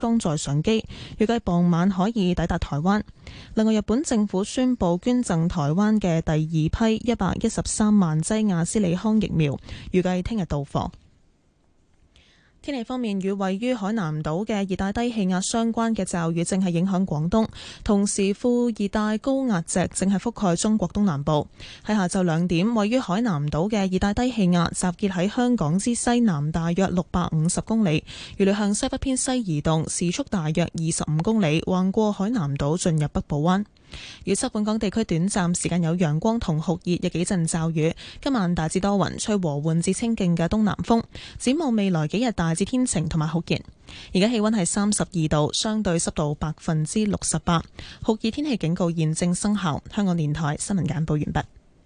裝載相機，預計傍晚可以抵達台灣。另外，日本政府宣布捐贈台灣嘅第二批113萬劑亞斯利康疫苗，預計聽日到貨。天氣方面，與位於海南島嘅熱帶低氣壓相關嘅驟雨正係影響廣東，同時副熱帶高壓脊正係覆蓋中國東南部。喺下晝2點，位於海南島嘅熱帶低氣壓集結喺香港之西南大約650公里，預料向西北偏西移動，時速大約25公里，橫過海南島進入北部灣。預測本港地區短暫時間有陽光同酷熱，有幾陣驟雨。今晚大致多雲，吹和緩至清勁嘅東南風。展望未來幾日大致天晴同埋酷熱。而家氣溫係32度，相對濕度68%。酷熱天氣警告現正生效。香港電台新聞簡報完畢。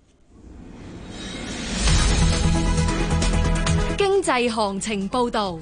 經濟行情報道。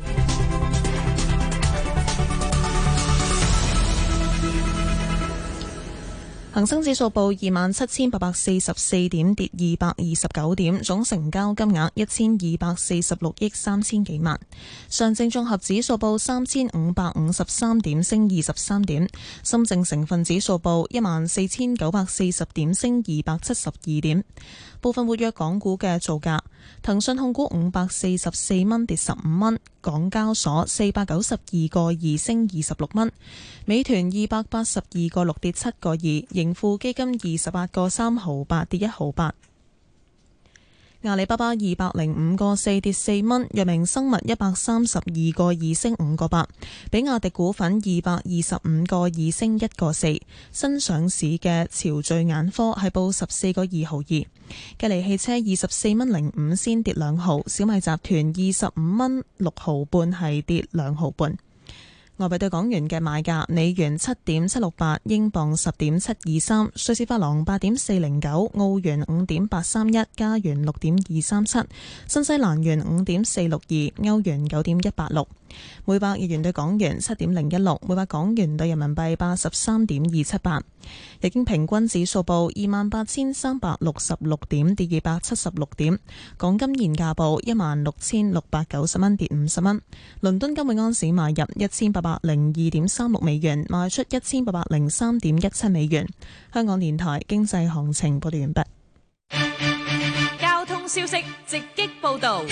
恒生指數報27,844點，跌229點，總成交金額1246億3千幾萬。上證綜合指數報3553點，升23點。深證成分指數報14,940點，升272點。部分活躍港股嘅造價：騰訊控股544蚊，跌15蚊；港交所492個2，升26蚊；美團282個6，跌7個2；盈富基金28個3毫8，跌1毫8；阿里巴巴205個4，跌4蚊；藥明生物132個2，升5個8；比亞迪股份225個2，升1個4；新上市嘅潮聚眼科係報14個2毫2；吉利汽車24蚊05仙，跌2毫；小米集團25蚊6毫半，係跌2毫半。外幣對港元嘅買價：美元7.768，英鎊10.723，瑞士法郎8.409，澳元5.831，加元6.237，新西蘭元5.462，歐元9.186。每百日元對港元7.016，每百港元對人民幣83.278。日經平均指數報28,366點，跌276點。港金現價報16,690蚊，跌50蚊。倫敦金每盎司買入1802.36美元，賣出1803.17美元。香港電台經濟行情報道完畢。 交通消息直擊報道。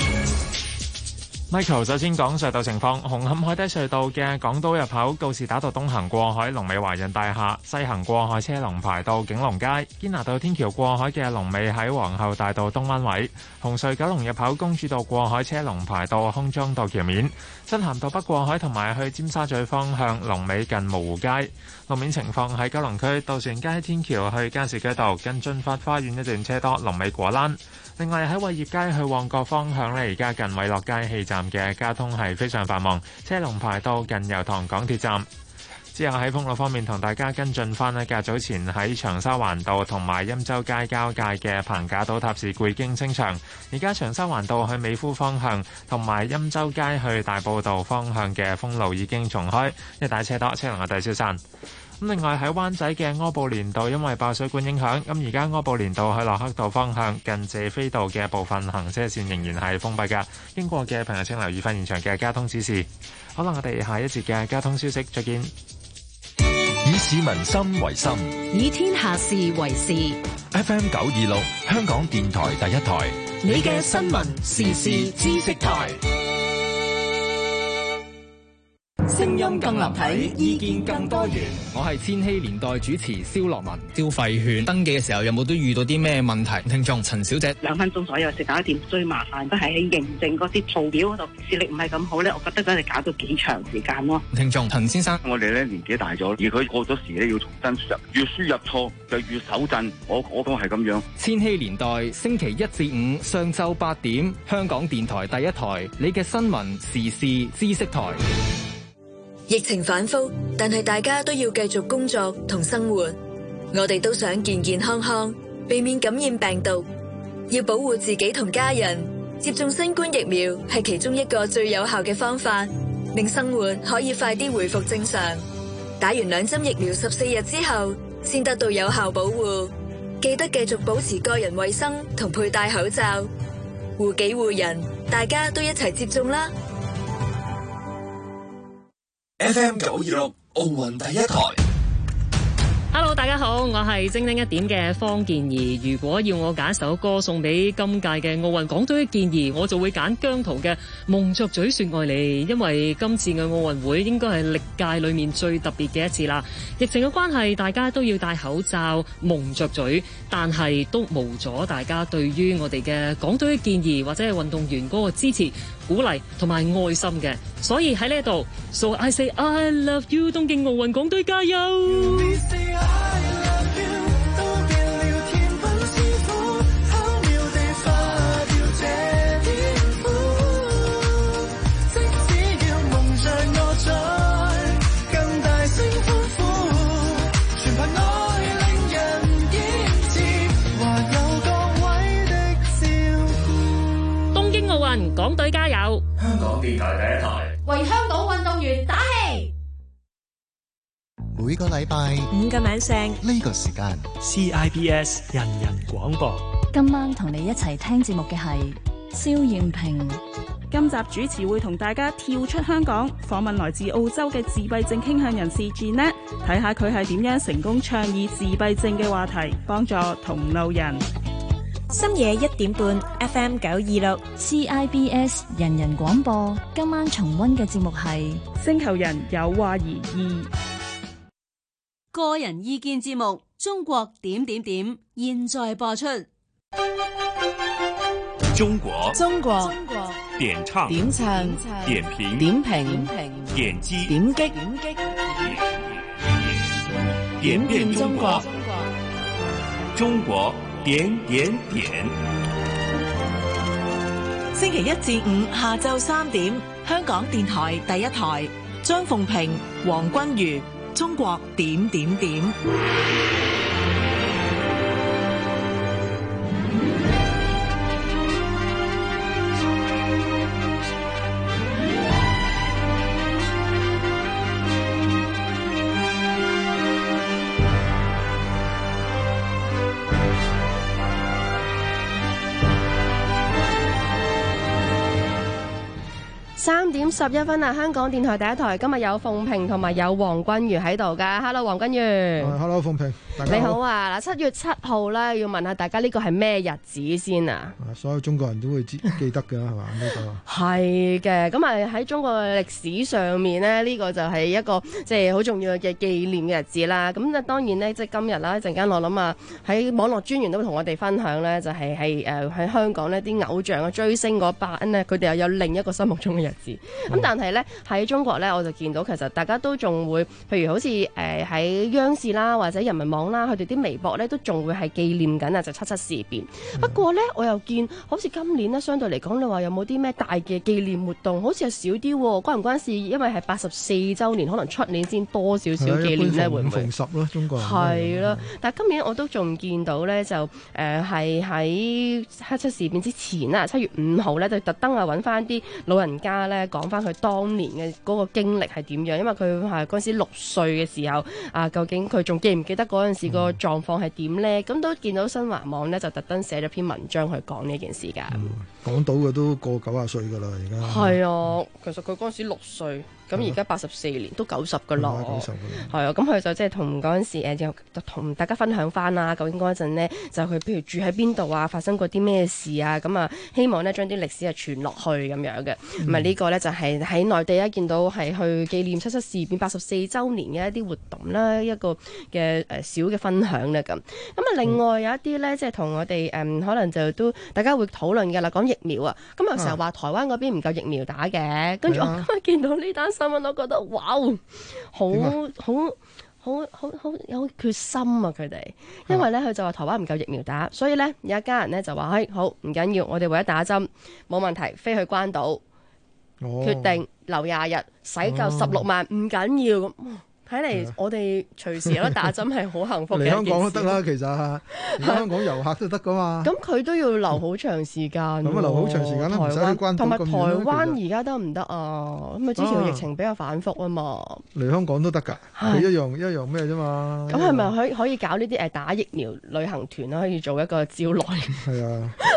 Michael 首先講隧道情況，紅磡海底隧道嘅港島入口告士打道東行過海，龍尾華潤大廈；西行過海車龍排到景隆街。堅拿道天橋過海嘅龍尾喺皇后大道東灣位。紅隧九龍入口公主道過海車龍排到康莊道橋面。漆咸道北過海同埋去尖沙咀方向龍尾近蕪湖街。路面情況喺九龍區渡船街天橋去加士居道近駿發花園一段車多，龍尾果欄。另外喺偉業街去旺角方向呢，而家近偉樂街氣站嘅交通係非常繁忙，車龍排到近油塘港鐵站。之後喺封路方面同大家跟進翻呢，較早前喺長沙灣道同埋欽州街交界嘅棚架倒塌事故已經清場，而家長沙灣道去美孚方向同埋欽州街去大埔道方向嘅封路已經重開，一帶車多，車龍嘅大消散。咁另外喺灣仔嘅柯布連道因為爆水管影響，咁而家柯布連道去駱克道方向近謝斐道嘅部分行車線仍然係封閉㗎，經過嘅朋友請留意翻現場嘅交通指示。好啦，我哋下一節嘅交通消息再見。 以市民心為心， 以天下事為事。 FM 926香港電台第一台， 你嘅新聞時事知識台。聲音更立體，意見更多元。 我係千禧年代主持蕭樂文。消費券登記嘅時候有冇都遇到啲咩問題？聽眾陳小姐 2分鐘左右就搞掂，最麻煩都係喺認證嗰啲圖表嗰度，視力唔係咁好咧，我覺得真係搞到幾長時間咯。 聽眾陳先生， 我哋咧年紀大咗，而佢過咗時咧要重新輸入，越輸入錯就越手震，我都係咁樣。 千禧年代星期1至5上晝8點，香港電台第一台，你嘅新聞時事知識台。 疫情反覆，但係大家都要繼續工作同生活。我哋都想健健康康，避免感染病毒。要保護自己同家人，接種新冠疫苗係其中一個最有效嘅方法，令生活可以快啲回復正常。打完2針疫苗14日之後，先得到有效保護。記得繼續保持個人衛生同佩戴口罩，護己護人，大家都一齊接種啦。 FM 926奧運第一台。 Hello， 大家好，我係精靈一點嘅方健儀。如果要我揀首歌送俾今屆嘅奧運港隊健兒，我就會揀姜濤嘅《蒙着嘴說愛你》，因為今次嘅奧運會應該係歷屆裏面最特別嘅一次啦。疫情嘅關係，大家都要戴口罩、蒙着嘴，但係都無阻大家對於我哋嘅港隊健兒或者係運動員嗰個支持、鼓勵同埋愛心嘅。所以喺呢一度 ，So I say I love you， 東京奧運港隊加油！港隊加油！ 香港電台第一台， 為香港運動員打氣。 每個禮拜 5個晚上呢個時間 CIBS 人人廣播。 今晚同你一齊聽節目嘅係蕭艷萍。 今集主持會同大家跳出香港，訪問來自澳洲嘅自閉症傾向人士 Jeanette， 睇下佢係點樣成功倡議自閉症嘅話題，幫助同路人。 深夜1點半 FM 926 CIBS 人人廣播。今晚重溫嘅節目係星球人有話而異。 個人意見節目中國點點點，現在播出。 中國點唱點評點擊點變中國，中國點點點。 星期一至五下晝3點，香港電台第一台，張鳳平、黃君如，中國點點點。 3點11分啊！香港電台第一台，今日有鳳萍同埋有黃君如喺度噶。Hello， 黃君如。 Hello， 鳳萍。 你好啊！嗱，7月7號咧，要問下大家呢個係咩日子先啊？ 所有中國人都會記得㗎，係嘛？呢個係嘅。咁啊喺中國嘅歷史上面咧，呢個就係一個即係好重要嘅紀念嘅日子啦。咁啊當然咧，即係今日啦，一陣間我諗啊，喺網絡專員都會同我哋分享咧，就係喺香港呢啲偶像嘅追星嗰班咧，佢哋又有另一個心目中嘅日子。咁但係咧喺中國咧，我就見到其實大家都仲會，譬如好似喺央視啦或者人民網啦，佢哋啲微博咧都仲會係紀念緊啊，就7.7事變。不過咧，我又見好似今年咧，相對嚟講，你話有冇啲咩大嘅紀念活動？好似係少啲喎，關唔關事？因為係84週年，可能出年先多少少紀念咧，會唔會？ 逢10咯，中國人係啦。但係今年我都仲見到咧，就係喺7.7事變之前啦，7月5號咧，就特登揾翻啲老人家咧講翻佢當年嘅嗰個經歷係點樣，因為佢係嗰陣時6歲嘅時候啊，究竟佢仲記唔記得嗰陣時個狀況係點咧？咁都見到新華網咧就特登寫咗篇文章去講呢件事㗎。 講到嘅都過90歲㗎啦，而家係啊，其實佢嗰陣時6歲。咁而家84年都90㗎啦，係啊，咁佢就即係同嗰陣時就同大家分享翻啦，究竟嗰陣呢，就佢譬如住喺邊度啊，發生過啲咩事啊，咁啊希望呢將啲歷史係傳落去咁樣嘅。咁啊呢個呢，就係喺內地見到係去紀念7.7事變84週年嘅一啲活動啦，一個嘅小嘅分享咧咁。咁啊另外有一啲呢，即係同我哋可能就都大家會討論嘅啦，講疫苗啊，咁有時候話台灣嗰邊唔夠疫苗打嘅，跟住我今日見到呢單新聞，我覺得哇，好有決心啊！佢哋，因為咧佢就話台灣唔夠疫苗打，所以咧有一家人咧就話：好唔緊要，我哋為咗打針冇問題，飛去關島，決定留20日，使夠16萬唔緊要咁。睇嚟我哋隨時有得打針係好幸福嘅一件事。嚟香港都得啦，其實嚟香港遊客都得噶嘛。 咁佢都要留好長時間。咁啊， 留好長時間啦，唔使去關島咁遠。 同埋台灣而家得唔得啊？咁啊，之前個疫情比較反覆啊嘛。 嚟香港都得㗎，佢一樣咩啫嘛。 咁係咪可以搞呢啲打疫苗旅行團啦？可以做一個招徠。 係啊。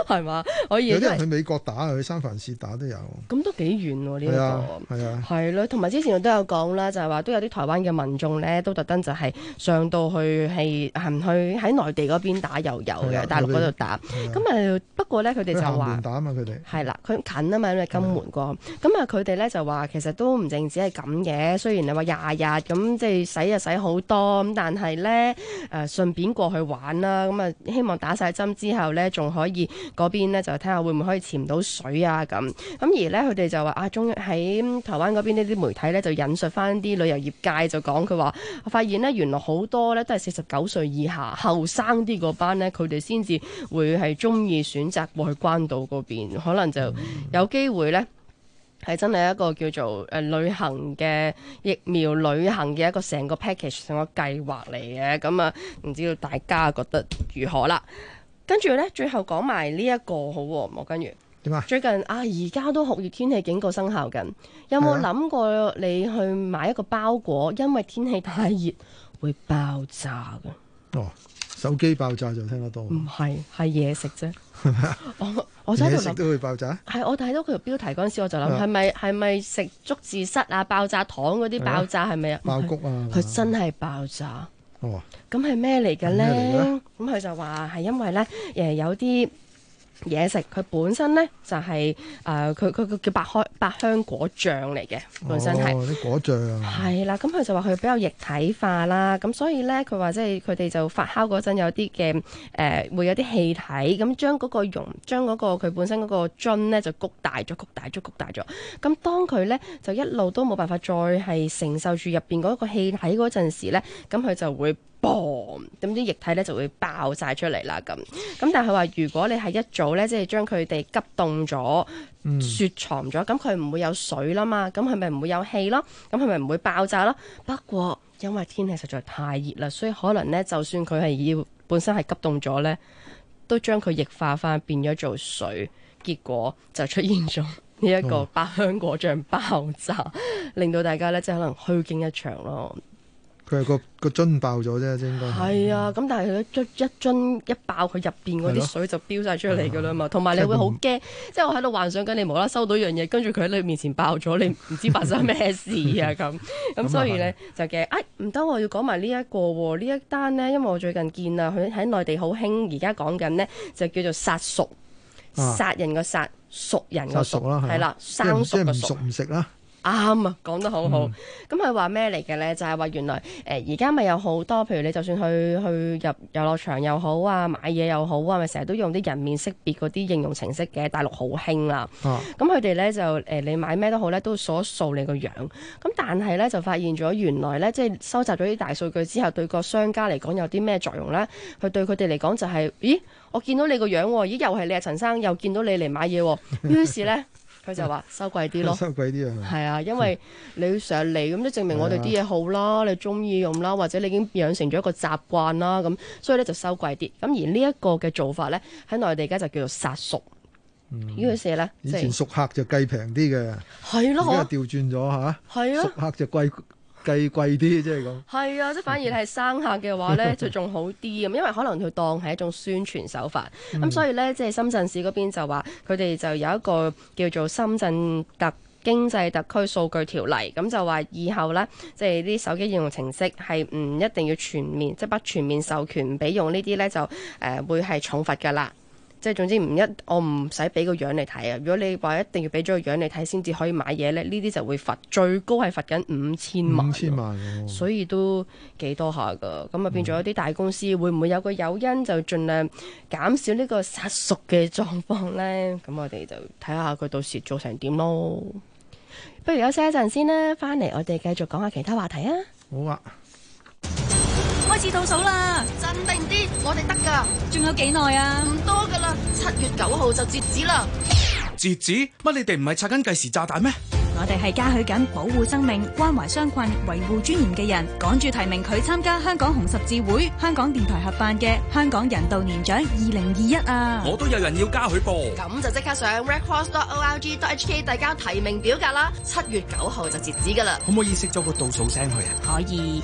係嘛？可以有啲人去美國打，去三藩市打都有。 咁都幾遠喎呢一個。 係啊。 係咯，同埋之前我都有講啦，就係話都有啲台灣嘅民眾咧，都特登就係上到去係行去喺內地嗰邊打又有嘅，大陸嗰度打。咁不過咧佢哋就話打啊嘛，佢哋係啦，佢近啊嘛，因為金門過。咁佢哋咧就話其實都唔淨止係咁嘅，雖然你話廿日咁即係使就使好多，咁但係咧順便過去玩啦，咁希望打晒針之後咧，仲可以嗰邊咧就睇下會唔會可以潛到水啊咁。咁而咧佢哋就話終於喺台灣嗰邊呢啲媒體咧就引述翻啲旅遊業界就講，佢話我發現咧原來好多咧都係49歲以下後生啲嗰班咧，佢哋先至會係中意選擇過去關島嗰邊，可能就有機會咧。係真係一個叫做旅行嘅疫苗旅行嘅一個成個 package 成個計劃嚟嘅，咁唔知道大家覺得如何啦？跟住咧，最後講埋呢一個好喎，我跟住點啊？ 最近而家都酷熱天氣警告生效緊，有冇諗過你去買一個包裹，因為天氣太熱會爆炸嘅？ 哦，手機爆炸就聽得多。 唔係，係嘢食啫。我嘢食都會爆炸？ 係，我睇到佢條標題嗰陣時，我就諗係咪食竹字蝨啊、爆炸糖嗰啲爆炸係咪啊？ 爆谷啊！ 佢真係爆炸。 哦。 咁係咩嚟嘅咧？咁佢就話係因為咧有啲嘢食，佢本身咧就係佢叫百香果醬嚟嘅，本身係啲果醬係啦。咁佢就話佢比較液體化啦，咁所以咧佢話即係佢哋就發酵嗰陣有啲嘅會有啲氣體，咁將嗰個佢本身嗰個樽咧就谷大咗。咁當佢咧就一路都冇辦法再係承受住入邊嗰個氣體嗰陣時咧，咁佢就會咁啲液體咧就會爆晒出嚟啦咁。但係佢話如果你係一早咧即係將佢哋急凍咗、雪藏咗，咁佢唔會有水啦嘛，咁係咪唔會有氣咯？咁係咪唔會爆炸咯？不過因為天氣實在太熱啦，所以可能咧就算佢係本身係急凍咗咧，都將佢液化翻變咗做水，結果就出現咗呢一個百香果醬爆炸，令到大家咧即係可能虛驚一場咯。 佢係個樽爆咗啫，應該係啊。咁但係佢一樽一爆，佢入邊嗰啲水就飆晒出嚟噶啦嘛。同埋你會好驚，即係我喺度幻想緊你無啦啦收到樣嘢，跟住佢喺你面前爆咗，你唔知發生咩事啊咁。所以咧就驚，唔得，我要講埋呢一個喎。呢一單呢，因為我最近見啊，佢喺內地好興，而家講緊呢，就叫做殺熟，殺人個殺，熟人個熟，係啦，生熟嘅熟， 唔食啦。 啱啊，講得好好。咁佢話咩嚟嘅咧？就係話原來而家咪有好多，譬如你就算去入遊樂場又好啊，買嘢又好啊，咪成日都用啲人面識別嗰啲應用程式嘅，大陸好興啦。咁佢哋咧就你買咩都好咧，都掃你個樣。咁但係咧就發現咗原來咧，即係收集咗啲大數據之後，對個商家嚟講有啲咩作用咧？佢對佢哋嚟講就係，咦，我見到你個樣，咦，又係你啊陳生，又見到你嚟買嘢，於是咧。佢就話收貴啲咯， 收貴啲啊！ 係啊，因為你成日嚟咁，都證明我哋啲嘢好啦，你中意用啦，或者你已經養成咗一個習慣啦，咁所以咧就收貴啲。咁而呢一個嘅做法咧，喺內地而家就叫做殺熟。於是咧， 以前熟客就計平啲嘅， 係咯， 而家調轉咗嚇， 係啊， 熟客就計貴啲，即係咁。係啊，即係反而你係生客嘅話咧，就仲好啲咁，因為可能佢當係一種宣傳手法。咁所以咧，即係深圳市嗰邊就話，佢哋就有一個叫做深圳經濟特區數據條例，咁就話以後咧，即係啲手機應用程式係唔一定要全面，即係不全面授權唔俾用呢啲咧，就會係重罰㗎啦。即係總之我唔使俾個樣你睇啊！如果你話一定要俾咗個樣你睇先至可以買嘢咧，呢啲就會罰，最高係罰緊5000萬。5000萬，所以都幾多下㗎。咁啊變咗啲大公司會唔會有個誘因就盡量減少呢個殺熟嘅狀況咧？咁我哋就睇下佢到時做成點咯。不如休息一陣先啦，翻嚟我哋繼續講下其他話題啊！ 好啊。 開始倒數啦，鎮定啲，我哋得㗎。仲有幾耐啊？唔多㗎啦，7月9號就截止啦。 截止？乜你哋唔係拆緊計時炸彈咩？ 我哋係嘉許緊保護生命、關懷傷困、維護尊嚴嘅人，趕住提名佢參加香港紅十字會、香港電台合辦嘅香港人道年獎2021啊！ 我都有人要嘉許噃。 咁就即刻上 redcross.org.hk 遞交提名表格啦。7月9號就截止㗎啦。 可唔可以熄咗個倒數聲去啊？ 可以。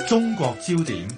中國焦點。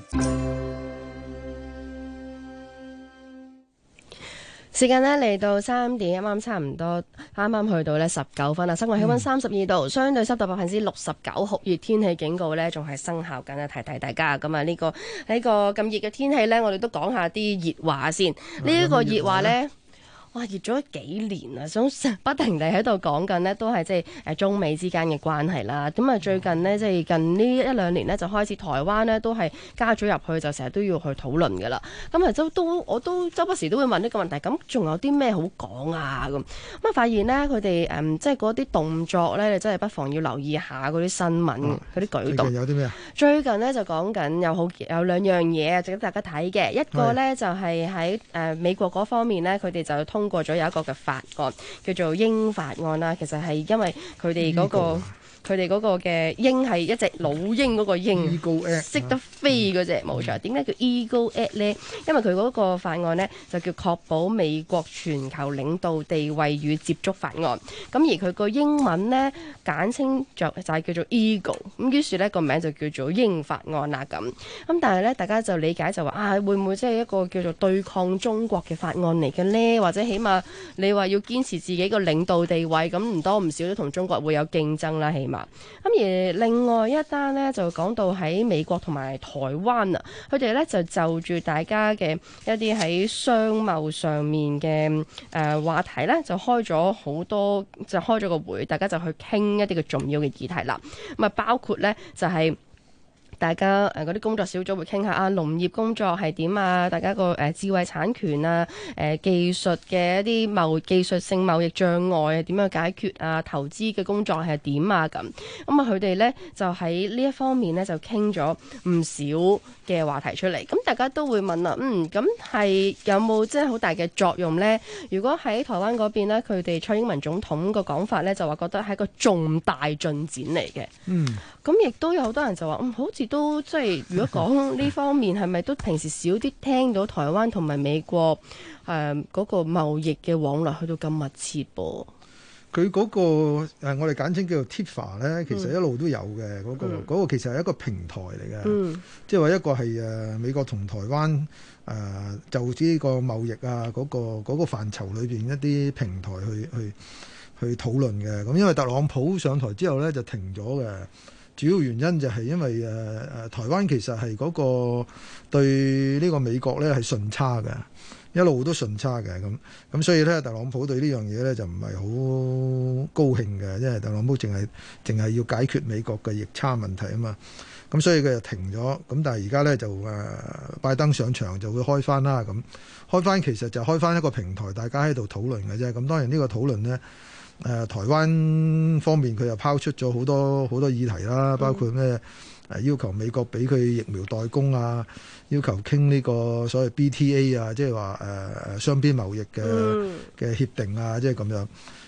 時間呢嚟到3點，啱啱差唔多，啱啱去到呢19分啦。室外氣溫32度，相對濕度69%，酷熱天氣警告呢仲係生效緊啊！提提大家咁啊，呢個咁熱嘅天氣呢，我哋都講下啲熱話先。呢一個熱話呢，哇，熱咗幾年啊！想不停地喺度講緊呢，都係即係中美之間嘅關係啦。咁啊，最近呢，即係近呢1-2年呢，就開始台灣呢都係加咗入去，就成日都要去討論㗎啦。咁啊，我都周不時都會問呢個問題。咁仲有啲咩好講啊？咁啊，發現呢，佢哋即係嗰啲動作呢，你真係不妨要留意下嗰啲新聞嗰啲舉動。 最近有啲咩啊？ 最近呢，就講緊有兩樣嘢值得大家睇嘅。一個呢，就係喺美國嗰方面呢，佢哋就通過咗有一個嘅法案，叫做鷹法案啦。其實係因為佢哋嗰個嘅鷹係一隻老鷹嗰個鷹，識得飛嗰隻，冇錯。點解叫 Eagle Act 呢？因為佢嗰個法案呢，就叫確保美國全球領導地位與接觸法案。咁而佢個英文呢，簡稱就係叫做 Eagle。咁於是呢個名就叫做鷹法案啦。咁但係呢，大家就理解就話會唔會即係一個叫做對抗中國嘅法案嚟嘅呢？或者起碼你話要堅持自己個領導地位，咁唔多唔少都同中國會有競爭啦，起碼。咁而另外一單呢，就講到喺美國同埋台灣啊，佢哋呢就住大家嘅一啲喺商貿上面嘅話題呢，就開咗個會，大家就去傾一啲嘅重要嘅議題啦。咁啊，包括呢就係大家嗰啲工作小組會傾下農業工作係點啊，大家個智慧產權啊，技術嘅一啲技術性貿易障礙係點樣解決啊，投資嘅工作係點啊咁。咁啊，佢哋呢就喺呢一方面呢，就傾咗唔少嘅話題出嚟。咁大家都會問啦，咁係有冇即係好大嘅作用呢？如果喺台灣嗰邊呢，佢哋蔡英文總統個講法呢，就話覺得係一個重大進展嚟嘅。咁亦都有好多人就話，好似都即係如果講呢方面，係咪都平時少啲聽到台灣同埋美國嗰個貿易嘅往來去到咁密切噃？ 佢嗰個我哋簡稱叫做 TIFA 咧，其實一路都有嘅。嗰個其實係一個平台嚟嘅，即係話一個係美國同台灣就呢個貿易啊嗰個範疇裏邊一啲平台去討論嘅。咁因為特朗普上台之後咧就停咗嘅。主要原因就係因為台灣其實係嗰個對呢個美國咧係順差嘅，一路都順差嘅咁所以咧特朗普對呢樣嘢咧就唔係好高興嘅，因為特朗普淨係要解決美國嘅逆差問題啊嘛，咁所以佢就停咗。咁但係而家咧就拜登上場就會開翻啦，咁開翻其實就開翻一個平台，大家喺度討論嘅啫。咁當然呢個討論咧。台灣方面佢又拋出咗好多議題啦，包括咩要求美國俾佢疫苗代工啊，要求傾呢個所謂 BTA 啊，即係話雙邊貿易嘅協定啊，即係咁樣。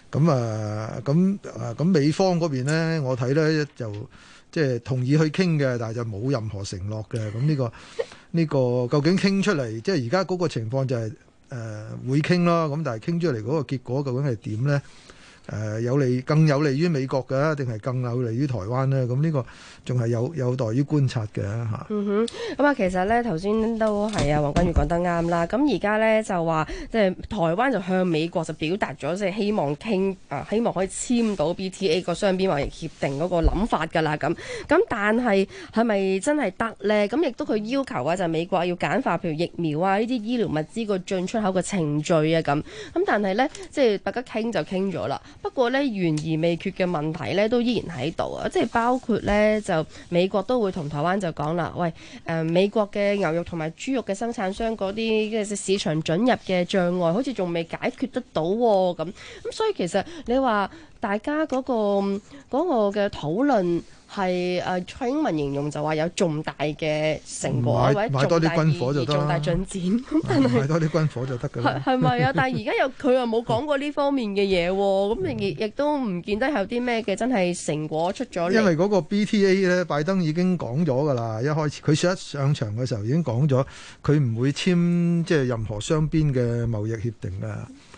咁美方嗰邊呢，我睇呢就即係同意去傾嘅，但係就冇任何承諾嘅。咁呢個究竟傾出嚟，即係而家嗰個情況就係會傾咯。咁但係傾出嚟嗰個結果究竟係點呢？更有利於美國嘅，定係更有利於台灣呢？咁呢個仲係有待於觀察嘅嚇。 咁啊，其實呢頭先都係黃君如講得啱啦。咁而家呢就話，即係台灣就向美國就表達咗，即係希望希望可以簽到 BTA 個雙邊貿易協定嗰個諗法㗎啦。咁但係咪真係得呢？咁亦都佢要求啊，就係美國要簡化譬如疫苗啊呢啲醫療物資個進出口嘅程序啊咁。但係呢，即係大家傾就傾咗啦。不過呢，懸而未決嘅問題呢都依然喺度啊！即係包括呢，就美國都會同台灣就講啦，喂，美國嘅牛肉同埋豬肉嘅生產商嗰啲嘅市場准入嘅障礙，好似仲未解決得到喎咁。所以其實你話大家嗰個嘅討論。係蔡英文形容就話有重大嘅成果，或者買多啲軍火就得啦， 重大進展。 買多啲軍火就得㗎啦。 係咪啊？但係而家佢又冇講過呢方面嘅嘢喎，咁亦都唔見得有啲咩嘅真係成果出咗嚟。 因為嗰個 BTA 咧，拜登已經講咗㗎啦，一開始佢上場嘅時候已經講咗，佢唔會簽即係任何雙邊嘅貿易協定㗎。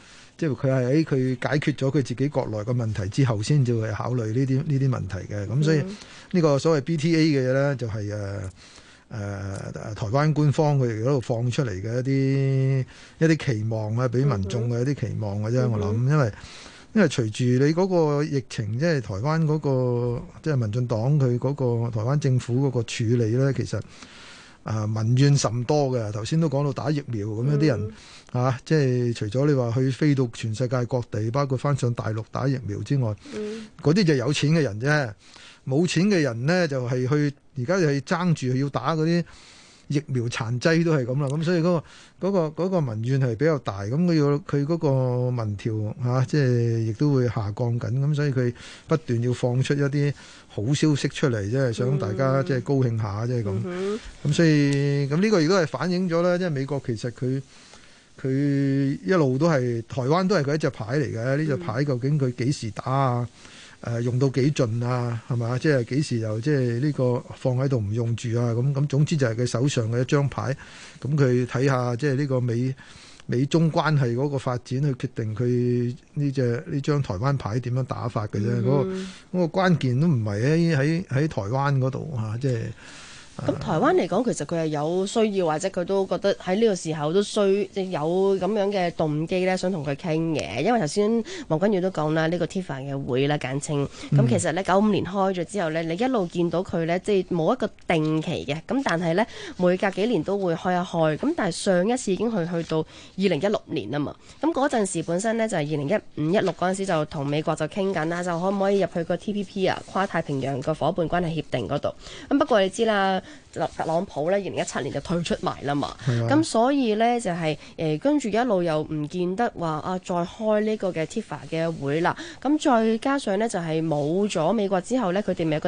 即係佢係喺佢解決咗佢自己國內嘅問題之後，先至會考慮呢啲問題嘅。咁所以呢個所謂 BTA 嘅嘢咧，就係台灣官方佢哋嗰度放出嚟嘅一啲期望啊，俾民眾嘅一啲期望嘅啫。我諗，因為隨住你嗰個疫情，即係台灣嗰個即係民進黨佢嗰個台灣政府嗰個處理咧，其實民怨甚多嘅。頭先都講到打疫苗咁樣啲人即係除咗你話去飛到全世界各地，包括翻上大陸打疫苗之外，嗰啲就有錢嘅人啫。冇錢嘅人呢，就係去而家就係爭住要打嗰啲疫苗殘劑都係咁啦。咁所以嗰個民怨係比較大。咁佢嗰個民調即係亦都會下降緊。咁所以佢不斷要放出一啲好消息出嚟，即係想大家即係高興下，即係咁。咁所以咁呢個亦都係反映咗咧，即係美國其實佢一路都係台灣都係佢一隻牌嚟嘅。呢隻牌究竟佢幾時打啊？用到幾盡啊？係嘛？即係幾時又即係呢個放喺度唔用住啊？咁總之就係佢手上嘅一張牌。咁佢睇下即係呢個美中關係嗰個發展，去決定佢呢張台灣牌點樣打法嘅啫。嗰個關鍵都唔係喺台灣嗰度嚇，即係。 咁台灣嚟講，其實佢係有需要，或者佢都覺得喺呢個時候都有咁樣嘅動機咧，想同佢傾嘅。因為頭先黃君宇都講啦，呢個 TIFA 嘅會啦簡稱。咁其實咧95年開咗之後咧，你一路見到佢咧，即係冇一個定期嘅。咁但係咧，每隔幾年都會開一開。咁但係上一次已經去到2016年啊嘛。咁嗰陣時本身咧就係2015、16嗰陣時就同美國就傾緊啦，就可唔可以入去個 TPP 啊，跨太平洋個伙伴關係協定嗰度。咁不過你知啦。特朗普咧2017年就退出埋啦嘛，咁所以咧就係跟住一路又唔見得話再開呢個嘅 TIFA 嘅會啦，咁再加上咧就係冇咗美國之後咧，佢哋咪有個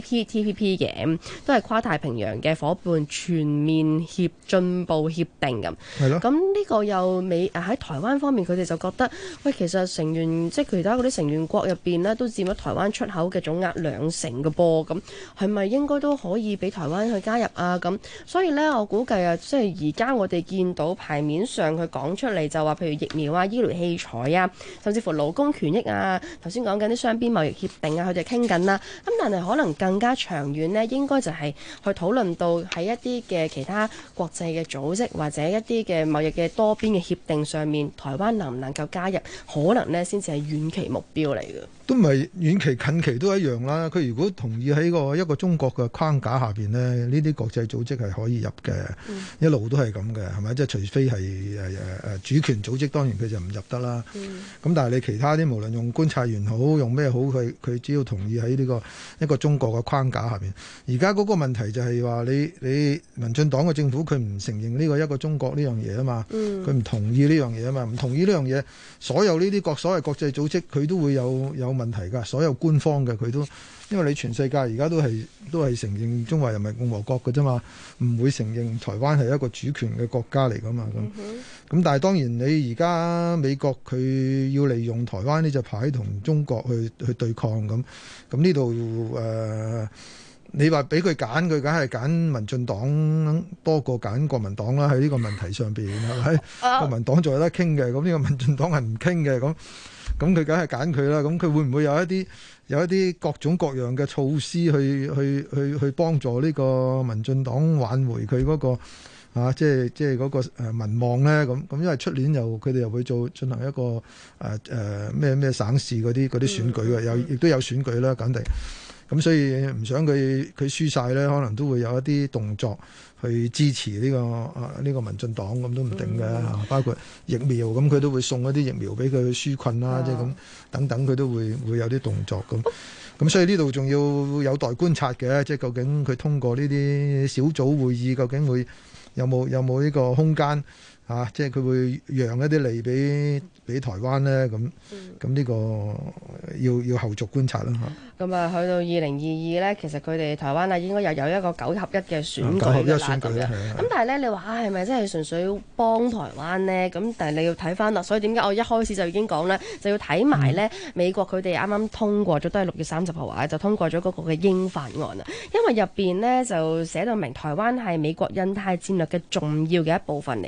CPTPP 嘅，都係跨太平洋嘅伙伴全面進步協定咁。係咯。咁呢個又喺台灣方面，佢哋就覺得喂，其實成員即係其他嗰啲成員國入邊咧，都佔咗台灣出口嘅總額2成嘅噃，咁係咪應該都可以俾台灣去加入啊？咁所以咧，我估計啊，即係而家我哋見到牌面上佢講出嚟就話，譬如疫苗啊、醫療器材啊，甚至乎勞工權益啊，頭先講緊啲雙邊貿易協定啊，佢哋傾緊啦。咁但係可能更加長遠呢，應該就係去討論到喺一啲嘅其他國際嘅組織或者一啲嘅貿易嘅多邊嘅協定上面，台灣能唔能夠加入，可能呢先至係遠期目標嚟嘅。 都唔係遠期近期都一樣啦。佢如果同意喺一個中國嘅框架下邊呢，呢啲國際組織係可以入嘅，一路都係咁嘅，係咪？即係除非係主權組織，當然佢就唔入得啦。咁但係你其他啲無論用觀察員好，用咩好，佢只要同意喺呢個一個中國嘅框架下邊。而家嗰個問題就係話你民進黨嘅政府佢唔承認呢個一個中國呢樣嘢啊嘛，佢唔同意呢樣嘢啊嘛，唔同意呢樣嘢，所有呢啲所謂國際組織佢都會有問題㗎，所有官方嘅佢都，因為你全世界而家都係承認中華人民共和國嘅啫嘛，唔會承認台灣係一個主權嘅國家嚟㗎嘛。咁但係當然你而家美國佢要利用台灣呢隻牌同中國去對抗咁呢度你話俾佢揀，佢梗係揀民進黨多過揀國民黨啦。喺呢個問題上邊係咪？國民黨仲有得傾嘅，咁呢個民進黨係唔傾嘅，咁佢梗係揀佢啦。咁佢會唔會有一啲各種各樣嘅措施去幫助呢個民進黨挽回佢嗰個即係嗰個民望咧？咁因為出年佢哋又會進行一個咩省市嗰啲選舉嘅，亦都有選舉啦，肯定。咁所以唔想佢輸晒咧，可能都會有一啲動作去支持呢個民進黨，咁都唔定嘅。包括疫苗，咁佢都會送一啲疫苗俾佢去紓困啦，即係咁等等，佢都會有啲動作咁所以呢度仲要有待觀察嘅，即係究竟佢通過呢啲小組會議，究竟會有冇呢個空間即係佢會讓一啲利俾台灣咧？咁呢個要後續觀察啦咁啊，去到2022咧，其實佢哋台灣應該又有一個9合1嘅選舉嘅啦。咁但係咧，你話係咪真係純粹幫台灣呢？咁但係你要睇翻啦，所以點解我一開始就已經講咧，就要睇埋咧美國佢哋啱啱通過咗，都係6月30號就通過咗嗰個嘅英法案啊。因為入邊呢，就寫到明台灣係美國印太戰略嘅重要嘅一部分嚟嘅，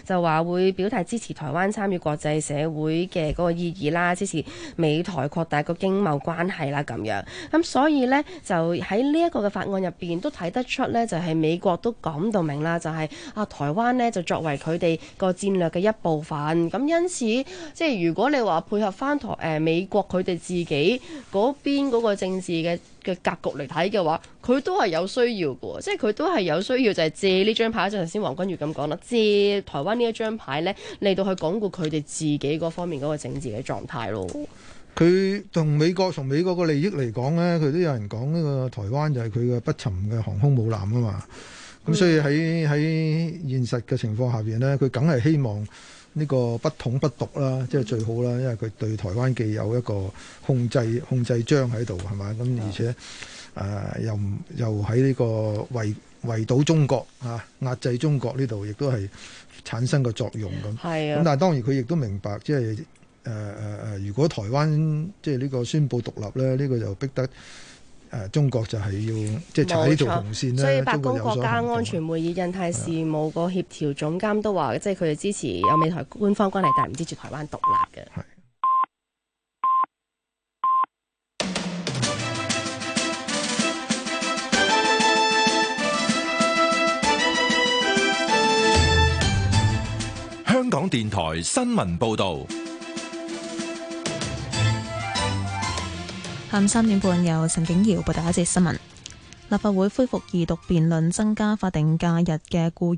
就話會表態支持台灣參與國際社會嘅嗰個意義啦，支持美台擴大個經貿關係啦咁樣。咁所以呢，就喺呢一個嘅法案入邊都睇得出呢，就係美國都講到明啦，就係台灣呢就作為佢哋個戰略嘅一部分。咁因此即係如果你話配合翻美國佢哋自己嗰邊嗰個政治嘅格局嚟睇嘅話，佢都係有需要嘅，即係佢都係有需要就係借呢張牌，就頭先黃君如咁講啦，借台灣呢一張牌呢嚟到去鞏固佢哋自己嗰方面嗰個政治嘅狀態咯。 佢從美國個利益嚟講呢，佢都有人講呢個台灣就係佢嘅不沉嘅航空母艦啊嘛。咁所以喺現實嘅情況下邊呢，佢梗係希望呢個不統不獨啦，即係最好啦，因為佢對台灣既有一個控制章喺度，係咪？咁而且又喺呢個圍堵中國壓制中國呢度，亦都係產生個作用咁。係啊。咁但係當然佢亦都明白，即係如果台灣即係呢個宣佈獨立咧，呢個就逼得中國就係要即係踩呢條紅線咧。 所以白宮國家安全會議印太事務個協調總監都話，即係佢哋支持有美台官方關係，但係唔支持台灣獨立嘅。 香港電台新聞報導。 下午3點半由陳景瑤報道一節新聞。立法會恢復二讀辯論增加法定假日嘅僱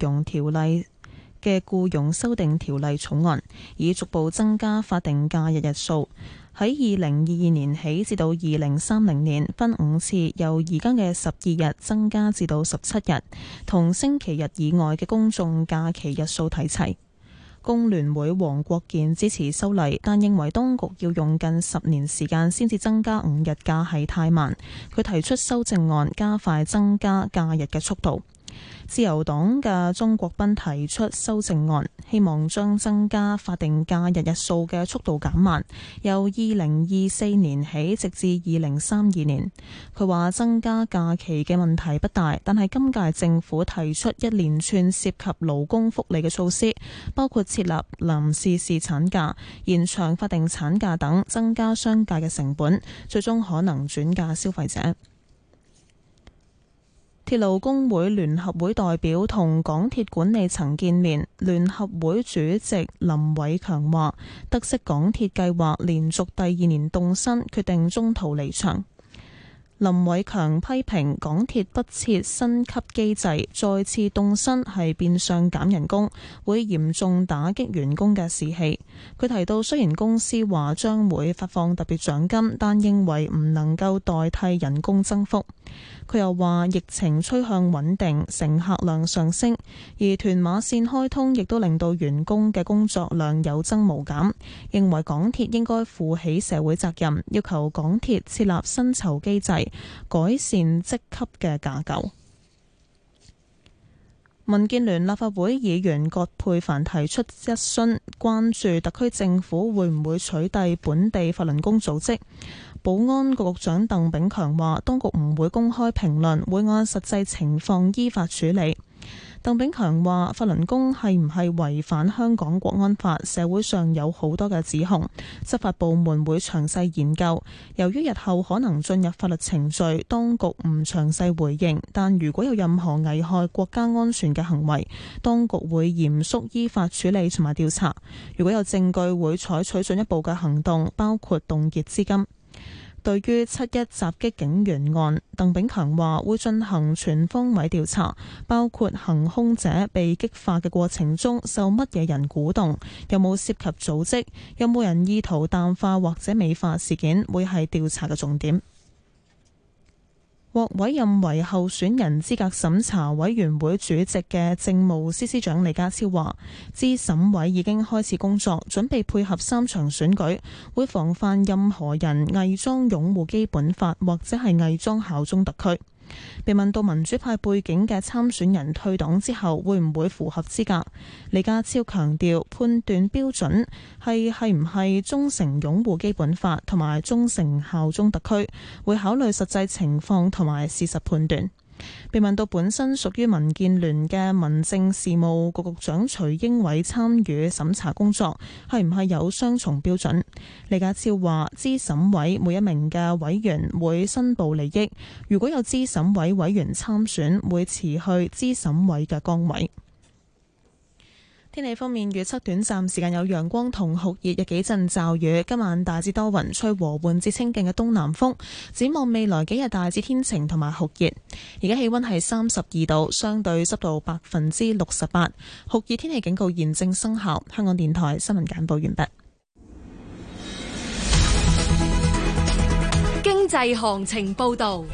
傭修訂條例草案，以逐步增加法定假日日數。喺2022年起至到2030年，分5次由而家嘅12日增加至到17日，同星期日以外嘅公眾假期日數睇齊。工聯會黃國健支持修例，但認為當局要用近10年時間先至增加5日假係太慢。佢提出修正案，加快增加假日嘅速度。自由黨嘅鍾國斌提出修正案，希望將增加法定假日日數嘅速度減慢，由2024年起直至2032年。佢話增加假期嘅問題不大，但係今屆政府提出一連串涉及勞工福利嘅措施，包括設立臨時侍產假、延長法定產假等，增加商界嘅成本，最終可能轉嫁消費者。鐵路工會聯合會代表同港鐵管理層見面，聯合會主席林偉強話，得悉港鐵計劃連續第2年凍薪，決定中途離場。林偉強批評港鐵不設薪級機制，再次凍薪係變相減人工，會嚴重打擊員工嘅士氣。佢提到，雖然公司話將會發放特別獎金，但認為唔能夠代替人工增幅。佢又話疫情趨向穩定，乘客量上升，而屯馬線開通亦都令到員工嘅工作量有增無減，認為港鐵應該負起社會責任，要求港鐵設立薪酬機制，改善職級嘅架構。民建聯立法會議員葛珮帆提出質詢，關注特區政府會唔會取締本地法輪功組織。保安局局長鄧炳強話，當局唔會公開評論，會按實際情況依法處理。鄧炳強話，法輪功係唔係違反香港國安法，社會上有好多嘅指控，執法部門會詳細研究。由於日後可能進入法律程序，當局唔詳細回應，但如果有任何危害國家安全嘅行為，當局會嚴肅依法處理同埋調查。如果有證據，會採取進一步嘅行動，包括凍結資金。對於7·1襲擊警員案，鄧炳強話會進行全方位調查，包括行兇者被激化嘅過程中受乜嘢人鼓動，有冇涉及組織，有冇人意圖淡化或者美化事件，會係調查嘅重點。獲委任為候選人資格審查委員會主席嘅政務司司長李家超話，資審委已經開始工作，準備配合3場選舉，會防範任何人偽裝擁護基本法或者係偽裝效忠特區。被問到民主派背景嘅參選人退黨之後會唔會符合資格，李家超強調判斷標準係唔係忠誠擁護基本法同埋忠誠效忠特區，會考慮實際情況同埋事實判斷。 被問到本身屬於民建聯嘅民政事務局局長徐英偉參與審查工作係唔係有雙重標準，李家超話資審委每一名嘅委員會申報利益，如果有資審委委員參選，會辭去資審委嘅崗位。天氣方面，預測短暫時間有陽光同酷熱，有幾陣驟雨。今晚大致多雲，吹和緩至清勁嘅東南風。展望未來幾日大致天晴同埋酷熱。而家氣溫係32度，相對濕度68%。酷熱天氣警告現正生效。香港電台新聞簡報完畢。 經濟行情報道。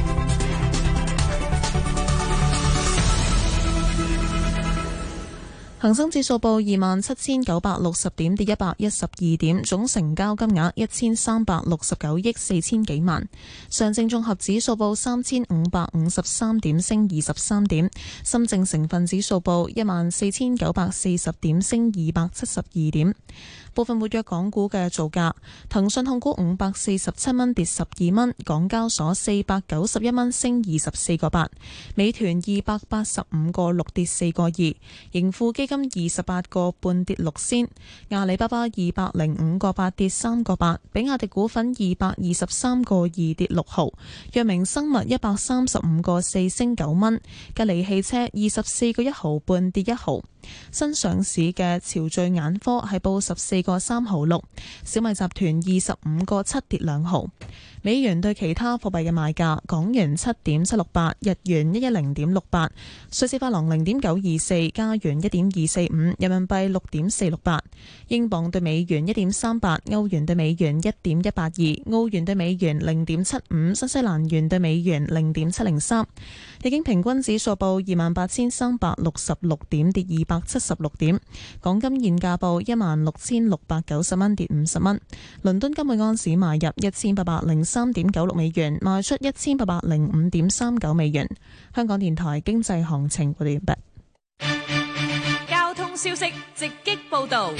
恒生指數報27,960點，跌112點，總成交金額1369億4千幾萬。上證綜合指數報3553點，升23點。深證成分指數報14,940點，升272點。部分活躍港股嘅造價：騰訊控股547蚊，跌12蚊；港交所491蚊，升24個8；美團285個6，跌4個2；盈富基金28個半，跌6仙；阿里巴巴205個8，跌3個8；比亞迪股份223個2，跌6毫；藥明生物135個4，升9蚊；吉利汽車24個1毫半，跌1毫。新上市嘅潮聚眼科係報14個3毫6，小米集團25個7，跌2毫。美元對其他貨幣嘅賣價：港元7.768，日元110.68，瑞士法郎0.924，加元1.245，人民幣6.468，英鎊對美元1.38，歐元對美元1.182，澳元對美元0.75，新西蘭元對美元0.703。日經平均指數報28,366點，跌276點。港金現價報16,690蚊，跌50蚊。倫敦金每盎司買入1803.96美元，賣出1805.39美元。香港電台經濟行情報道完畢。交通消息直擊報道。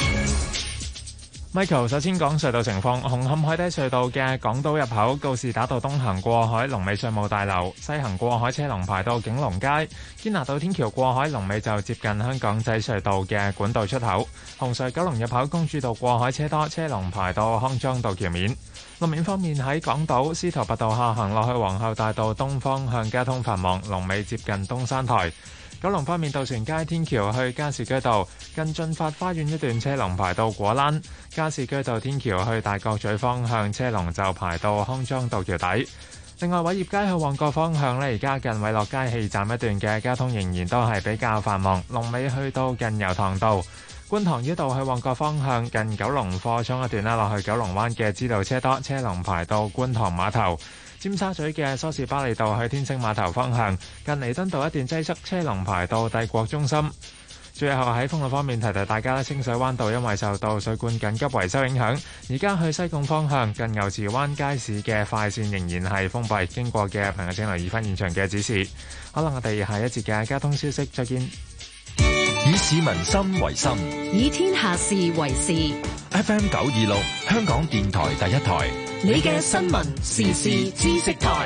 Michael 首先講隧道情況，紅磡海底隧道嘅港島入口告士打道東行過海龍尾稅務大樓，西行過海車龍排到景隆街；堅拿道天橋過海龍尾就接近香港仔隧道嘅管道出口。紅隧九龍入口公主道過海車多，車龍排到康莊道橋面。路面方面喺港島司徒拔道下行落去皇后大道東方向交通繁忙，龍尾接近東山台。九龍方面，渡船街天橋去加士居道近駿發花園一段車龍排到果欄；加士居道天橋去大角咀方向車龍就排到康莊道橋底。另外，偉業街去旺角方向呢，而家近偉樂街氣站一段嘅交通仍然都係比較繁忙，龍尾去到近油塘道。觀塘繞道去旺角方向近九龍貨倉一段啦，落去九龍灣嘅支路車多，車龍排到觀塘碼頭。尖沙咀嘅梳士巴利道去天星碼頭方向近彌敦道一段擠塞，車龍排到帝國中心。最後喺封路方面提提大家，清水灣道因為受到水管緊急維修影響，而家去西貢方向近牛池灣街市嘅快線仍然係封閉，經過嘅朋友請留意翻現場嘅指示。好啦，我哋下一節嘅交通消息再見。 以市民心為心， 以天下事為事。 FM 926香港電台第一台， 你嘅新聞時事知識台。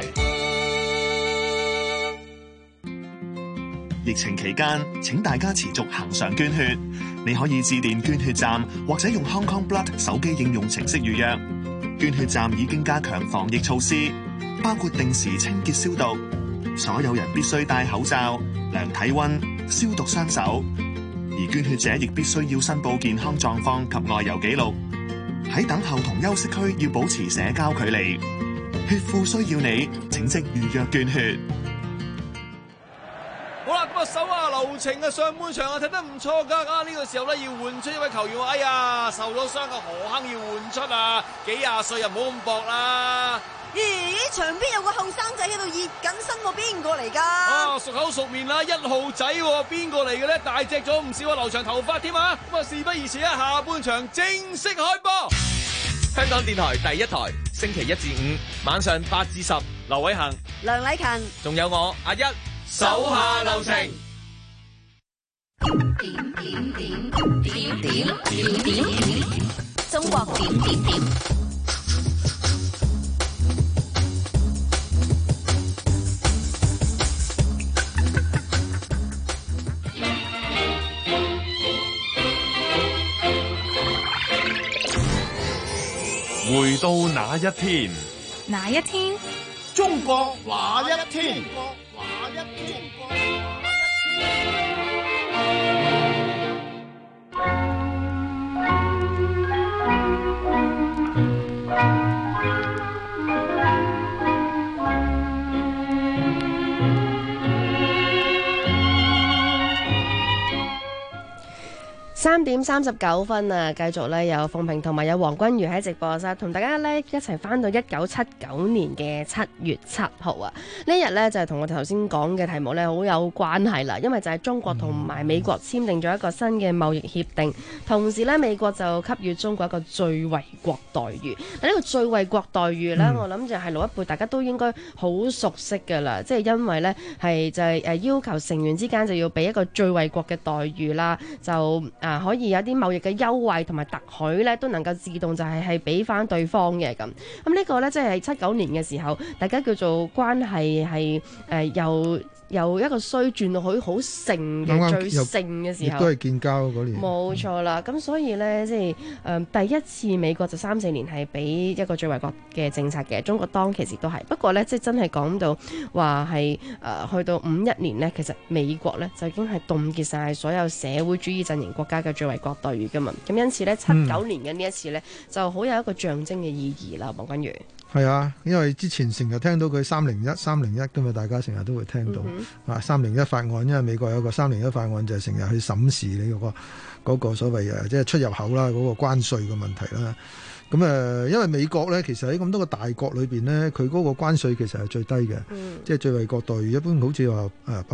疫情期間，請大家持續行上捐血。你可以致電捐血站，或者用 Hong Kong Blood 手機應用程式預約。捐血站已經加強防疫措施，包括定時清潔消毒，所有人必須戴口罩、量體溫、消毒雙手。而捐血者亦必須要申報健康狀況及外遊記錄。喺等候同休息區要保持社交距離。血庫需要你，請即預約捐血。 好啦，咁手流程上半場睇得唔錯㗎。呢個時候要換出一位球員，哎呀，受咗傷嘅何坑要換出啊！幾廿歲又唔好咁搏啦。 咦，場邊有個後生仔喺度熱緊身喎，邊個嚟㗎？ 熟口熟面啦，1號仔喎，邊個嚟嘅咧？大隻咗唔少啊，留長頭髮添啊！咁事不宜遲啊，下半場正式開波。香港電台第一台，星期1至5晚上8至10，劉偉恒、 梁禮勤， 仲有我阿一，手下留情。 中國點。 回到那一天， 哪一天？ 中國那一天？ 3:39啊！繼續咧有鳳萍同埋有黃君如喺直播室，同大家咧一齊翻到1979年嘅7月7號啊！呢日咧就係同我哋頭先講嘅題目咧好有關係啦，因為就係中國同埋美國簽訂咗一個新嘅貿易協定，同時咧美國就給予中國一個最惠國待遇。嗱，呢個最惠國待遇咧，我諗就係老一輩大家都應該好熟悉㗎啦，即係因為咧係就係要求成員之間就要俾一個最惠國嘅待遇啦，就可以有啲貿易嘅優惠同埋特許咧，都能夠自動就係俾翻對方嘅咁。咁呢個咧即係79年嘅時候，大家叫做關係係由一個衰轉到去好盛嘅最盛嘅時候， 亦都係建交嗰年。冇錯啦，咁所以咧即係第一次美國就3-4年係俾一個最惠國嘅政策嘅，中國當其時都係。不過咧即係真係講到話係去到51年呢，其實美國咧就已經係凍結晒所有社會主義陣營國家嘅最惠國待遇噶嘛。咁因此咧79年嘅呢一次咧就好有一個象徵嘅意義啦，黃君如。 係啊，因為之前成日聽到佢301噶嘛，大家成日都會聽到301法案，因為美國有個301法案就係成日去審視你嗰個所謂即係出入口啦，嗰個關稅嘅問題啦。咁因為美國咧，其實喺咁多個大國裏邊呢，佢嗰個關稅其實係最低嘅，即係最惠國待遇一般好似話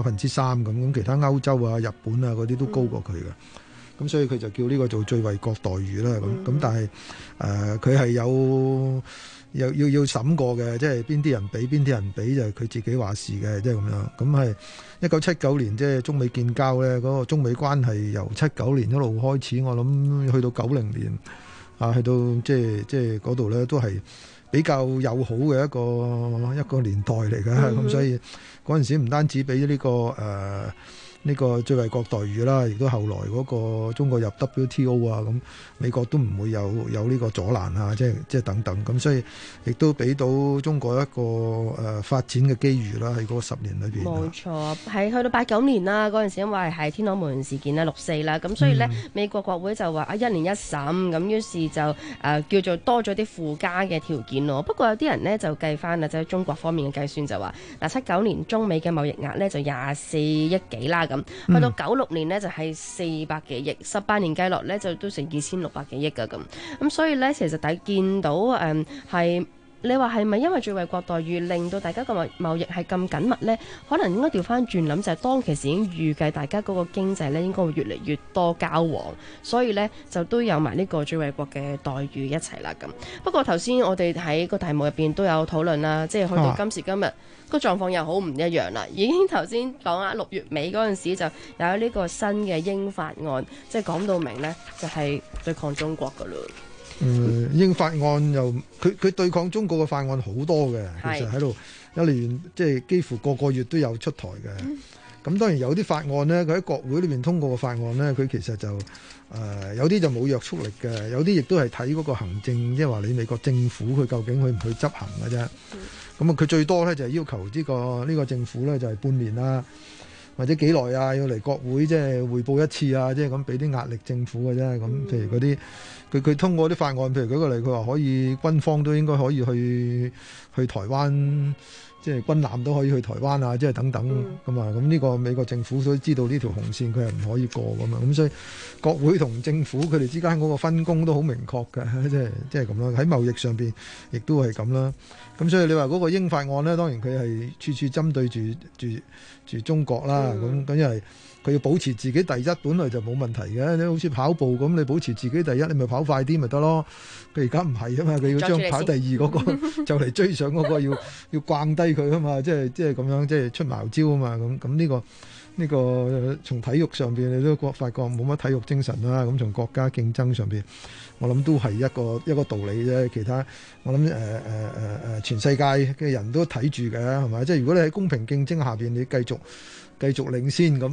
3%咁，其他歐洲啊、日本啊嗰啲都高過佢嘅。咁所以佢就叫呢個做最惠國待遇啦。咁但係佢係要審過嘅，即係邊啲人俾邊啲人俾就係佢自己話事嘅，即係咁樣。咁係1979年即係中美建交咧，嗰個中美關係由79年一路開始，我諗去到90年去到即係嗰度咧都係比較友好嘅一個年代嚟嘅。咁所以嗰陣時唔單止俾呢個最惠國待遇啦，亦都後來嗰個中國入 WTO 啊，咁美國都唔會有呢個阻攔啊，即係等等，咁所以亦都俾到中國一個發展嘅機遇啦，喺嗰10年裏邊。 冇錯，係去到89年啦，嗰陣時因為係天安門事件啦，6·4啦，咁所以呢，美國國會就話1年1審，咁於是就叫做多咗啲附加嘅條件咯。不過有啲人呢，就計翻啦，就係中國方面嘅計算就話79年中美嘅貿易額呢，就24億幾啦。咁去到96年呢，就係400幾億，18年計落呢，就都成2600幾億㗎咁所以呢，其實大家見到係你話係咪因為最惠國待遇令到大家個貿易係咁緊密呢？可能應該調翻轉諗，就係當其時已經預計大家嗰個經濟呢應該會越嚟越多交往，所以呢，就都有埋呢個最惠國嘅待遇一齊啦咁。不過頭先我哋喺個題目入邊都有討論啦，即係去到今時今日。個狀況又好唔一樣啦，已經頭先講啦，6月尾嗰陣時就有呢個新嘅英法案，即係講到明呢，就係對抗中國噶咯。 英法案又佢對抗中國嘅法案好多嘅，其實喺度一年即係幾乎個月都有出台嘅。咁當然有啲法案呢，佢喺國會裏面通過嘅法案呢，佢其實就有啲就冇約束力嘅，有啲亦都係睇嗰個行政，即係話你美國政府佢究竟去唔去執行嘅啫。咁佢最多咧就係要求呢個政府咧就係半年啊，或者幾耐啊，要嚟國會即係匯報一次啊，即係咁俾啲壓力政府嘅啫。咁譬如嗰啲佢通過啲法案，譬如舉個例，佢話可以軍方都應該可以去台灣，即係軍艦都可以去台灣啊，即係等等咁啊。咁呢個美國政府都知道呢條紅線佢係唔可以過㗎嘛。咁所以國會同政府佢哋之間嗰個分工都好明確嘅，即係咁啦。喺貿易上邊亦都係咁啦。咁所以你話嗰個英法案呢，當然佢係處處針對住中國啦。咁因為佢要保持自己第一，本來就冇問題嘅。你好似跑步咁，你保持自己第一，你咪跑快啲咪得咯。佢而家唔係啊嘛，佢要將跑第二嗰個就嚟追上嗰個要逛低佢啊嘛，即係咁樣，即係出茅招啊嘛。咁呢個從體育上邊你都發覺冇乜體育精神啦。咁從國家競爭上邊，我諗都係一個道理啫。其他我諗全世界嘅人都睇住嘅係咪？即係如果你喺公平競爭下邊，你繼續領先咁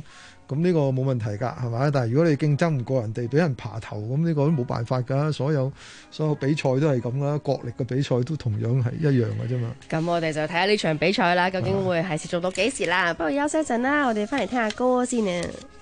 咁呢個冇問題㗎，係咪？但係如果你競爭唔過人哋，俾人爬頭，咁呢個都冇辦法㗎。所有比賽都係咁啦，國力嘅比賽都同樣係一樣嘅啫嘛。 咁我哋就睇下呢場比賽啦，究竟會係持續到幾時啦？不過休息一陣啦，我哋翻嚟聽下歌先啊。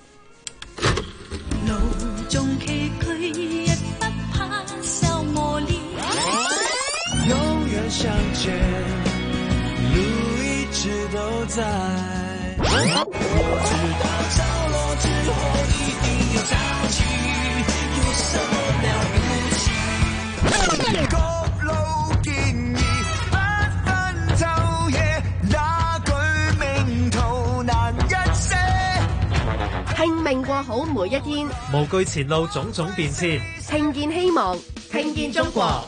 路縱崎嶇，亦不怕受磨練。 永遠相見，路一直都在。直到着落之後，一定要找起，有什麼了不起？各路建議，不分晝夜，那句名圖難一些。 拼命過好每一天， 無懼前路種種變遷， 聽見希望，聽見中國。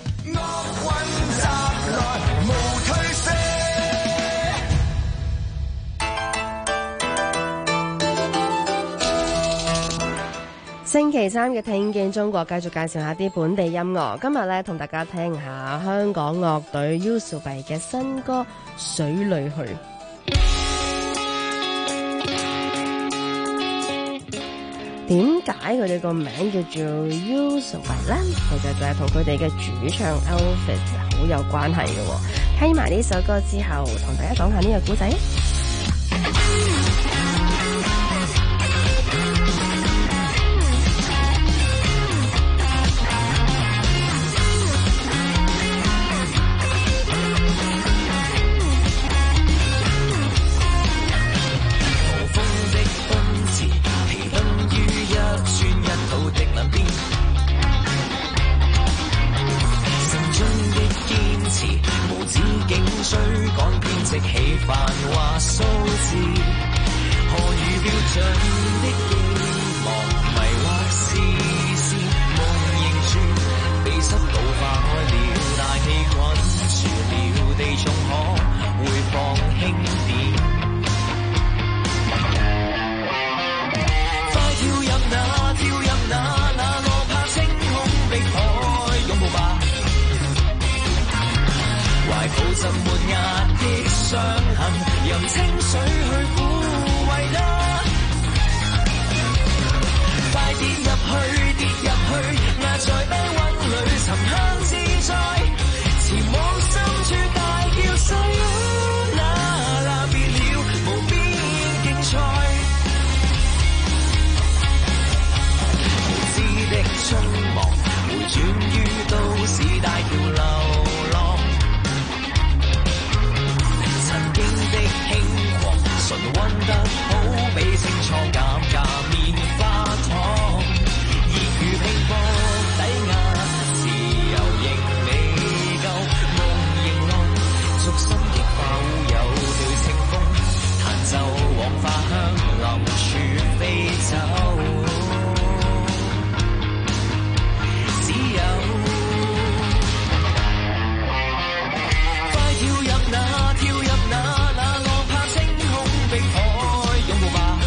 星期三嘅聽見中國，繼續介紹下啲本地音樂。今日咧同大家聽下香港樂隊 Yusobi 嘅新歌《水裏去》。點解佢哋個名叫做 Yusobi 咧？其實就係同佢哋嘅主唱 Elvis 好有關係嘅。聽埋呢首歌之後，同大家講下呢個故仔。 起繁華數字，何以標準的寄望，迷惑視線夢凝住，被濕度化開了，大氣滾住了，地重可回放輕點，快跳入那落魄青空碧海，擁抱吧，懷抱浸沒壓抑傷痕，任清水去撫慰它。快跌入去，壓在低溫裏沉香自在。前往深處大叫細音，那別了無邊競賽。無知的匆忙，回轉於都市大橋流浪。曾經的輕狂，純溫得好比清楚減價棉花糖，熱如拼搏抵押，自由仍未夠，夢仍落，逐心極化烏有對清風，彈奏黃花香臨處飛走，只有快跳入那落魄青空碧海，擁抱吧，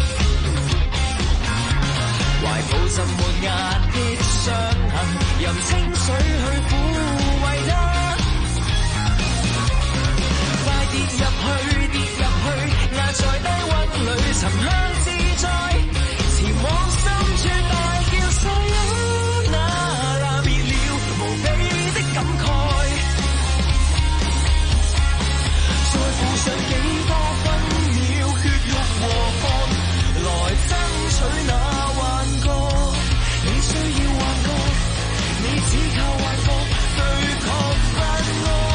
懷抱浸沒壓抑傷痕，任清水去撫慰它。快跌入去，壓在低溫裏沉香自在。前往深處大叫細音，那別了無比的感慨。再付上幾多分秒血肉和汗，來爭取那幻覺。你需要幻覺，你只靠幻覺對抗不安。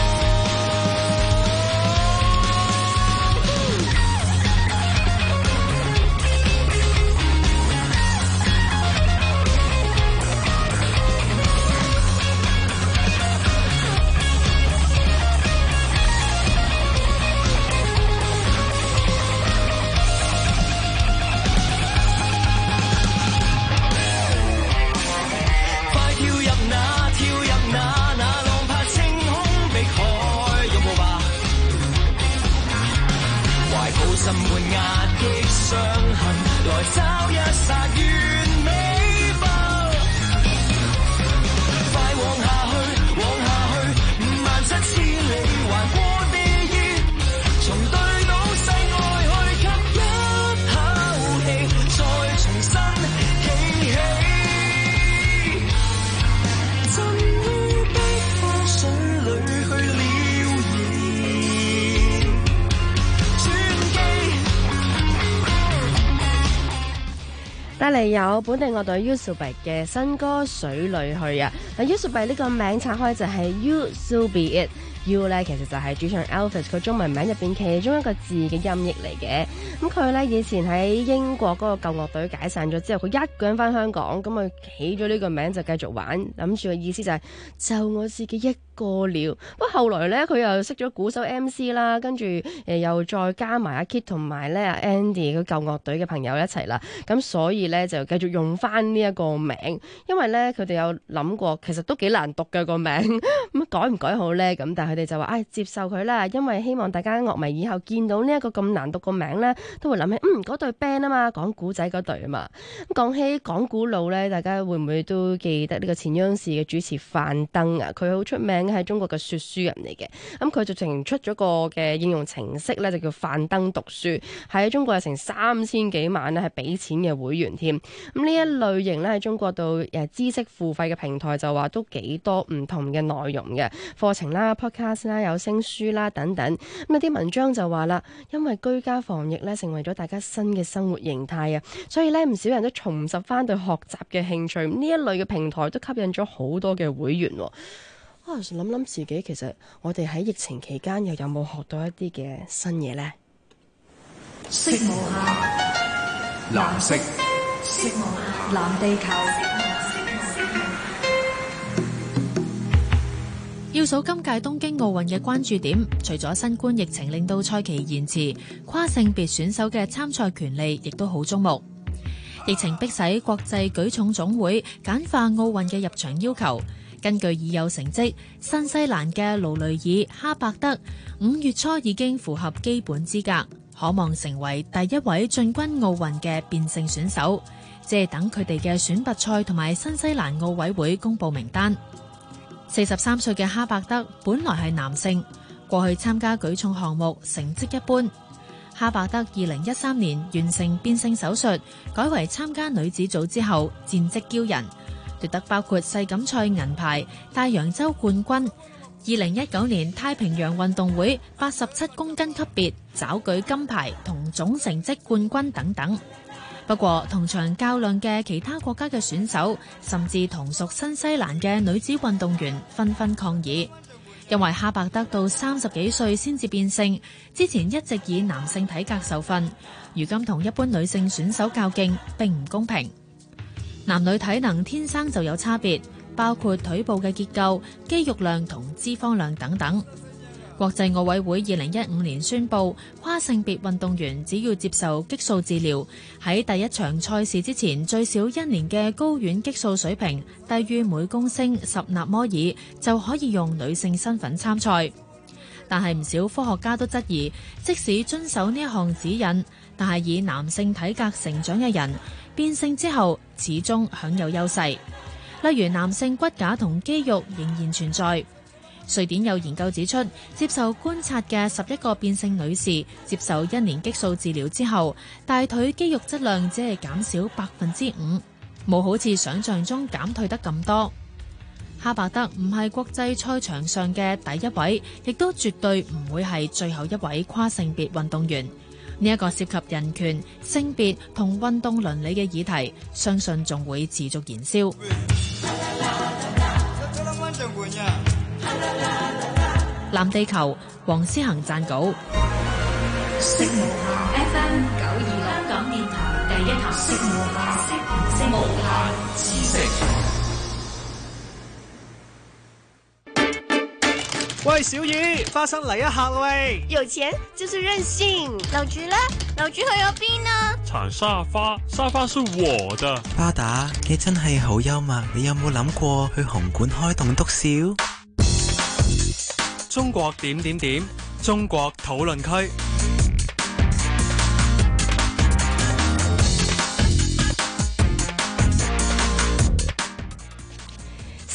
浸沒壓抑傷痕，來找一剎完美吧。快往下去，57000里橫過地熱，從對倒世愛去吸一口氣，再帶嚟有本地樂隊 Yusubay 嘅新歌《水裏去》啊。嗱 Yusubay 呢個名拆開就係 You So Be It。U 咧其實就係主唱 Elvis 佢中文名入邊其中一個字嘅音譯嚟嘅。咁佢咧以前喺英國嗰個舊樂隊解散咗之後，佢一個人翻香港，咁佢起咗呢個名就繼續玩，諗住嘅意思就係就我自己一個了。不過後來咧佢又識咗鼓手 MC 啦，跟住又再加埋阿 Kit 同埋咧阿 Andy 個舊樂隊嘅朋友一齊啦。咁所以咧就繼續用翻呢一個名，因為咧佢哋有諗過其實都幾難讀嘅個名，咁改唔改好咧？咁但係佢哋就話接受佢啦，因為希望大家樂迷以後見到呢一個咁難讀個名咧，都會諗起嗰隊 band 啊嘛，講古仔嗰隊啊嘛。咁講起講古佬咧，大家會唔會都記得呢個前央視嘅主持范登啊？佢好出名喺中國嘅說書人嚟嘅。咁佢就直出咗個嘅應用程式咧，就叫范登讀書，喺中國有成3000幾萬咧係俾錢嘅會員添。咁呢一類型咧喺中國度知識付費嘅平台就話都幾多唔同嘅內容嘅課程啦、podcast 啦、有聲書啦等等。咁有啲文章就話啦，因為居家防疫咧成為咗大家新嘅生活形態啊，所以咧唔少人都重拾翻對學習嘅興趣。呢一類嘅平台都吸引咗好多嘅會員。諗自己其實我哋喺疫情期間又有冇學到一啲嘅新嘢呢？ 色無限，藍色，色無限，藍地球。 要數今屆東京奧運嘅關注點，除咗新冠疫情令到賽期延遲，跨性別選手嘅參賽權利亦都好矚目。疫情迫使國際舉重總會簡化奧運嘅入場要求。根據已有成績，新西蘭嘅盧雷爾哈伯德5月初已經符合基本資格，可望成為第一位進軍奧運嘅變性選手。即係等佢哋嘅選拔賽同埋新西蘭奧委會公布名單。43歲嘅哈伯德本來係男性，過去參加舉重項目成績一般。哈伯德2013年完成變性手術，改為參加女子組之後戰績驕人，奪得包括世錦賽銀牌、大洋洲冠軍、2019年太平洋運動會87公斤級別抓舉金牌同總成績冠軍等等。不過同場較量嘅其他國家嘅選手，甚至同屬新西蘭嘅女子運動員紛紛抗議，因為哈伯德到30幾歲先至變性，之前一直以男性體格受訓，如今同一般女性選手較勁並唔公平。男女體能天生就有差別，包括腿部嘅結構、肌肉量同脂肪量等等。國際奧委會2015年宣布，跨性別運動員只要接受激素治療，喺第一場賽事之前最少1年嘅睾丸激素水平低於每公升10納摩爾，就可以用女性身份參賽。但係唔少科學家都質疑，即使遵守呢一項指引，但係以男性體格成長嘅人變性之後始終享有優勢，例如男性骨架同肌肉仍然存在。瑞典有研究指出，接受觀察嘅11個變性女士接受1年激素治療之後，大腿肌肉質量只係減少5%，冇好似想象中減退得咁多。哈伯德唔係國際賽場上嘅第一位，亦都絕對唔會係最後一位跨性別運動員。呢一個涉及人權、性別同運動倫理嘅議題，相信仲會持續燃燒。藍地球，黃思恒撰稿。 FM 926香港電台第一台，無限知識。 喂，小雨，花生嚟一下喂！ 有錢就是任性。老朱呢？老朱去咗邊啊？ 鏟沙發，沙發是我的。 巴打，你真係好幽默。你有冇諗過去紅館開棟篤笑？ 中國點點點，中國討論區。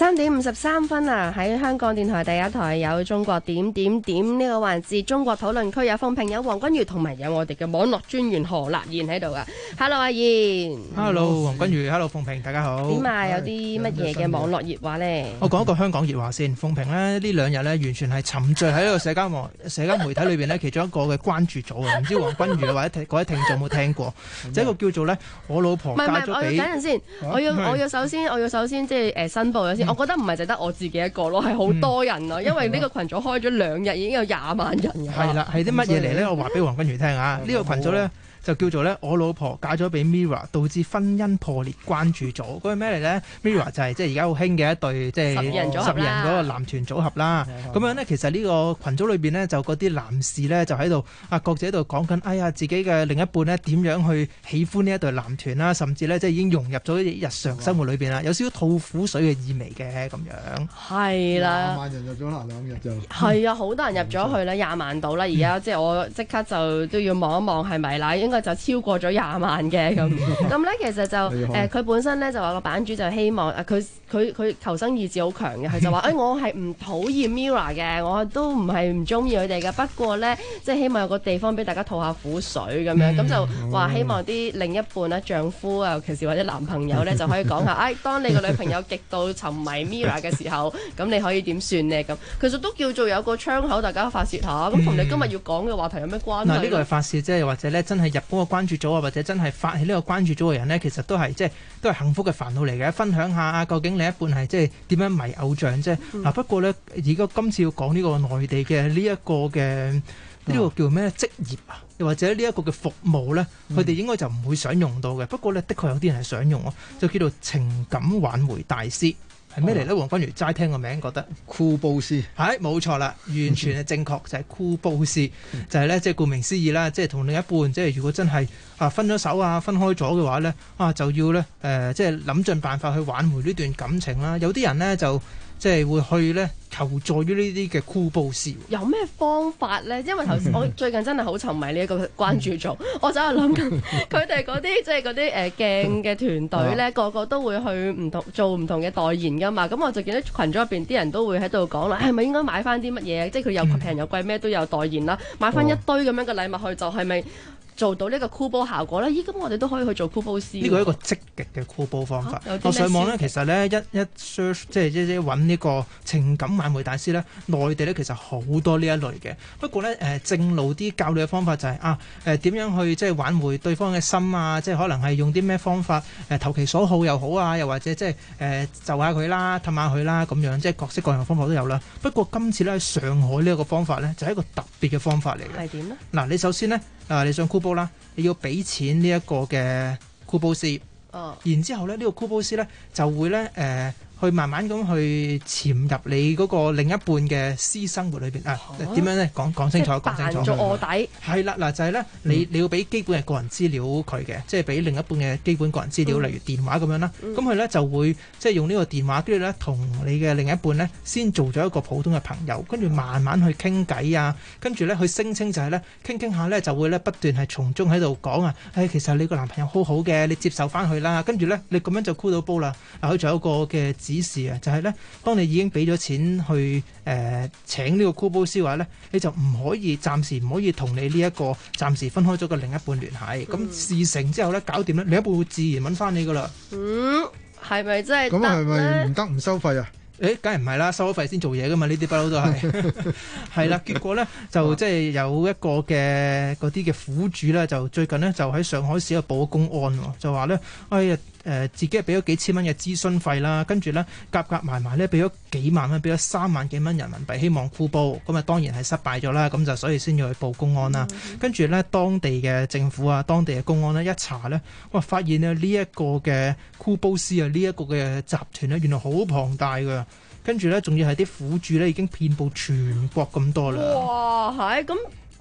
3:53啊！喺香港電台第一台有中國點點點呢個環節，中國討論區有鳳萍、有黃君如，同埋有我哋嘅網絡專員何立燕喺度噶。Hello， 阿燕。 Hello， 黃君如。Hello， 鳳萍，大家好。 點啊？有啲乜嘢嘅網絡熱話呢？ 我講一個香港熱話先。鳳萍呢兩日呢，完全係沉醉喺一個社交媒體裏邊呢，其中一個嘅關注組啊！唔知黃君如或者各位聽眾有冇聽過？就一個叫做呢，我老婆嫁咗俾。 等陣先，我要首先即係申報咗先。我覺得唔係淨得我自己一個咯，係好多人咯，因為呢個群組開咗2日已經有20萬人㗎。 係啦，係啲乜嘢嚟呢？我話俾黃君如聽啊！呢個群組呢，就叫做咧，我老婆嫁咗俾 Mirror， 導致婚姻破裂關注組。嗰個咩嚟咧 ？Mirror 就係即係而家好興嘅一對即係10人嗰個男團組合啦。咁樣咧，其實呢個群組裏邊呢，就嗰啲男士咧就喺度各自喺度講緊，哎呀自己嘅另一半咧點樣去喜歡呢一對男團啦，甚至咧即係已經融入咗日常生活裏邊啦，有少少吐苦水嘅意味嘅咁樣。 係啦，20 萬人入咗啦，2日就係啊，好多人入咗去啦，20萬到啦。而家即係我即刻就都要望一望係咪啦，應該就超過咗20萬嘅咁。咁咧其實就佢本身咧就話個版主就希望佢求生意志好強嘅，佢就話我係唔討厭 Mirror 嘅，我都唔係唔中意佢哋嘅，不過咧即係希望有個地方俾大家吐下苦水咁樣，咁就話希望啲另一半啦、丈夫啊，尤其是或者男朋友咧就可以講下，當你個女朋友極度沉迷 Mirror 嘅時候，咁你可以點算呢？咁其實都叫做有個窗口，大家發泄下。咁同你今日要講嘅話題有咩關係？ 嗱，呢個係發泄，即係或者咧真係入嗰個關注組啊，或者真係發起呢個關注組嘅人呢，其實都係都係幸福嘅煩惱嚟嘅。分享下究竟另一半係即係點樣迷偶像啫。不過呢，而家今次要講呢個內地嘅呢一個嘅呢個叫咩職業啊，又或者呢一個嘅服務呢，佢哋應該就唔會想用到嘅。不過呢，的確有啲人係想用咯，就叫做情感挽回大師。係咩嚟咧？黃君如齋聽個名覺得箍煲師係冇錯啦，完全係正確，就係箍煲師，就係咧即係顧名思義啦，即係同另一半即係如果真係分咗手啊分開咗嘅話咧就要咧即係諗盡辦法去挽回呢段感情啦。有啲人咧就即係會去咧求助於呢啲嘅箍煲師。 有咩方法咧？因為頭先我最近真係好沉迷呢一個關注組，我就係諗緊佢哋嗰啲即係嗰啲鏡嘅團隊咧，個個都會去做唔同嘅代言噶嘛。咁我就見到群組入邊啲人都會喺度講啦，係咪應該買翻啲乜嘢？即係佢又平又貴咩都有代言啦，買翻一堆咁樣嘅禮物去，就係咪做到呢個箍煲效果咧？咁我哋都可以去做箍煲師。 呢個係一個積極嘅箍煲方法。我上網咧，其實咧一 search 即係揾呢個情感挽回大師咧，內地咧其實好多呢一類嘅。不過咧正路啲教你嘅方法就係點樣去即係挽回對方嘅心啊？即係可能係用啲咩方法投其所好又好啊，又或者即係就下佢啦、氹下佢啦咁樣，即係各式各樣嘅方法都有啦。不過今次咧喺上海呢一個方法咧，就係一個特別嘅方法嚟嘅。 係點咧？ 嗱，你首先咧你想箍煲啦，你要俾錢呢一個嘅箍煲師，然之後咧呢個箍煲師咧就會咧去慢慢咁去潛入你嗰個另一半嘅私生活裏邊點樣咧？講清楚，講清楚。 做臥底係啦，嗱就係咧，你要俾基本嘅個人資料佢嘅，即係俾另一半嘅基本個人資料，例如電話咁樣啦。咁佢咧就會即係用呢個電話，跟住咧同你嘅另一半咧先做咗一個普通嘅朋友，跟住慢慢去傾偈啊，跟住咧佢聲稱就係咧傾下咧就會咧不斷係從中喺度講其實你個男朋友好好嘅，你接受翻佢啦。跟住咧你咁樣就箍到煲啦。佢仲有一個嘅指示啊，就係咧，當你已經俾咗錢去請呢個箍煲師嘅話咧，你就暫時唔可以同你呢一個暫時分開咗嘅另一半聯繫。咁事成之後咧，搞掂咧，另一半會自然揾翻你噶啦。 係咪真係得咧？ 咁係咪唔得唔收費啊？ 梗係唔係啦，收咗費先做嘢噶嘛，呢啲不嬲都係係啦。結果咧就即係有一個嘅嗰啲嘅苦主咧，就最近咧就喺上海市度報咗公安，就話咧自己係俾咗幾千蚊嘅諮詢費啦，跟住咧夾埋咧俾咗幾萬蚊，俾咗3萬幾蚊人民幣，希望箍煲，咁當然係失敗咗啦，咁就所以先要去報公安啦。跟住咧當地嘅政府啊，當地嘅公安咧一查咧，發現咧呢一個嘅箍煲師啊，呢一個嘅集團咧原來好龐大㗎。跟住咧仲要係啲苦主咧已經遍佈全國咁多啦。 哇，係咁。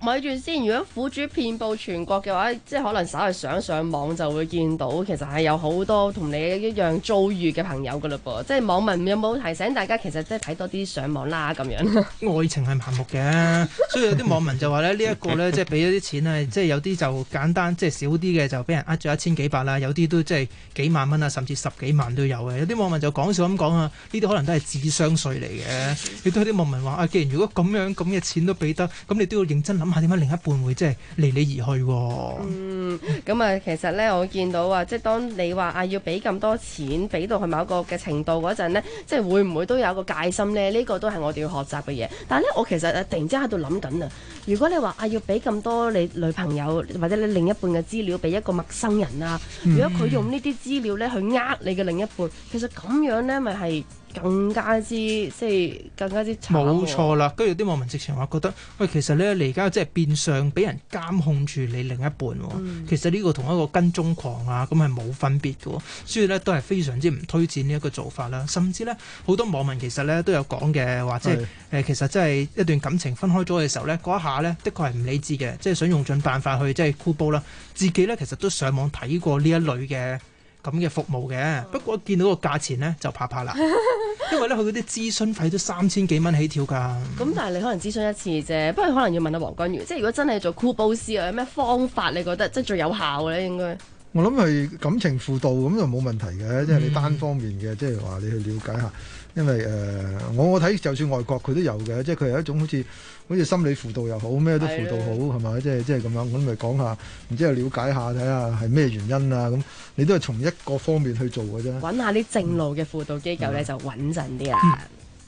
咪住先，如果苦主遍佈全國嘅話，即係可能稍為上網就會見到，其實係有好多同你一樣遭遇嘅朋友噶嘞噃。即係網民有冇提醒大家，其實即係睇多啲上網啦咁樣。 愛情係盲目嘅，所以有啲網民就話咧，呢一個咧即係俾咗啲錢啊，即係有啲就簡單，即係少啲嘅就俾人呃咗1000幾百啦，有啲都即係幾萬蚊啊，甚至10幾萬都有嘅。有啲網民就講笑咁講啊，呢啲可能都係智商稅嚟嘅。亦都有啲網民話啊，既然如果咁嘅錢都俾得，咁你都要認真諗下點解另一半會即係離你而去喎。 咁啊，其實咧我見到啊，即係當你話啊要俾咁多錢俾到去某一個嘅程度嗰陣呢，即係會唔會都有一個戒心呢？呢個都係我哋要學習嘅嘢。但係咧，我其實突然之間喺度諗緊啊，如果你話啊要俾咁多你女朋友或者你另一半嘅資料俾一個陌生人啊，如果佢用呢啲資料咧去呃你嘅另一半，其實咁樣咧咪係更加之慘。 冇錯啦，跟住啲網民直情話覺得，喂，其實咧你而家即係變相俾人監控住你另一半喎。其實呢個同一個跟蹤狂啊，咁係冇分別嘅，所以咧都係非常之唔推薦呢一個做法啦。甚至咧好多網民其實咧都有講嘅話，即係其實真係一段感情分開咗嘅時候咧，嗰一下咧的確係唔理智嘅，即係想用盡辦法去即係箍煲啦。自己咧其實都上網睇過呢一類嘅咁嘅服務嘅，不過見到個價錢咧就怕啦，因為咧佢嗰啲諮詢費都3000幾蚊起跳㗎。 咁但係你可能諮詢一次啫，不過可能要問下黃君如，即係如果真係做箍煲師啊，有咩方法你覺得即係最有效咧？應該我諗係感情輔導咁就冇問題嘅，即係你單方面嘅，即係話你去了解下。因為我睇就算外國佢都有嘅，即係佢係一種好似心理輔導又好，咩都輔導好係咪？即係咁樣，咁咪講下，然之後了解下睇下係咩原因啊？咁你都係從一個方面去做嘅啫。 揾下啲正路嘅輔導機構咧就穩陣啲啦。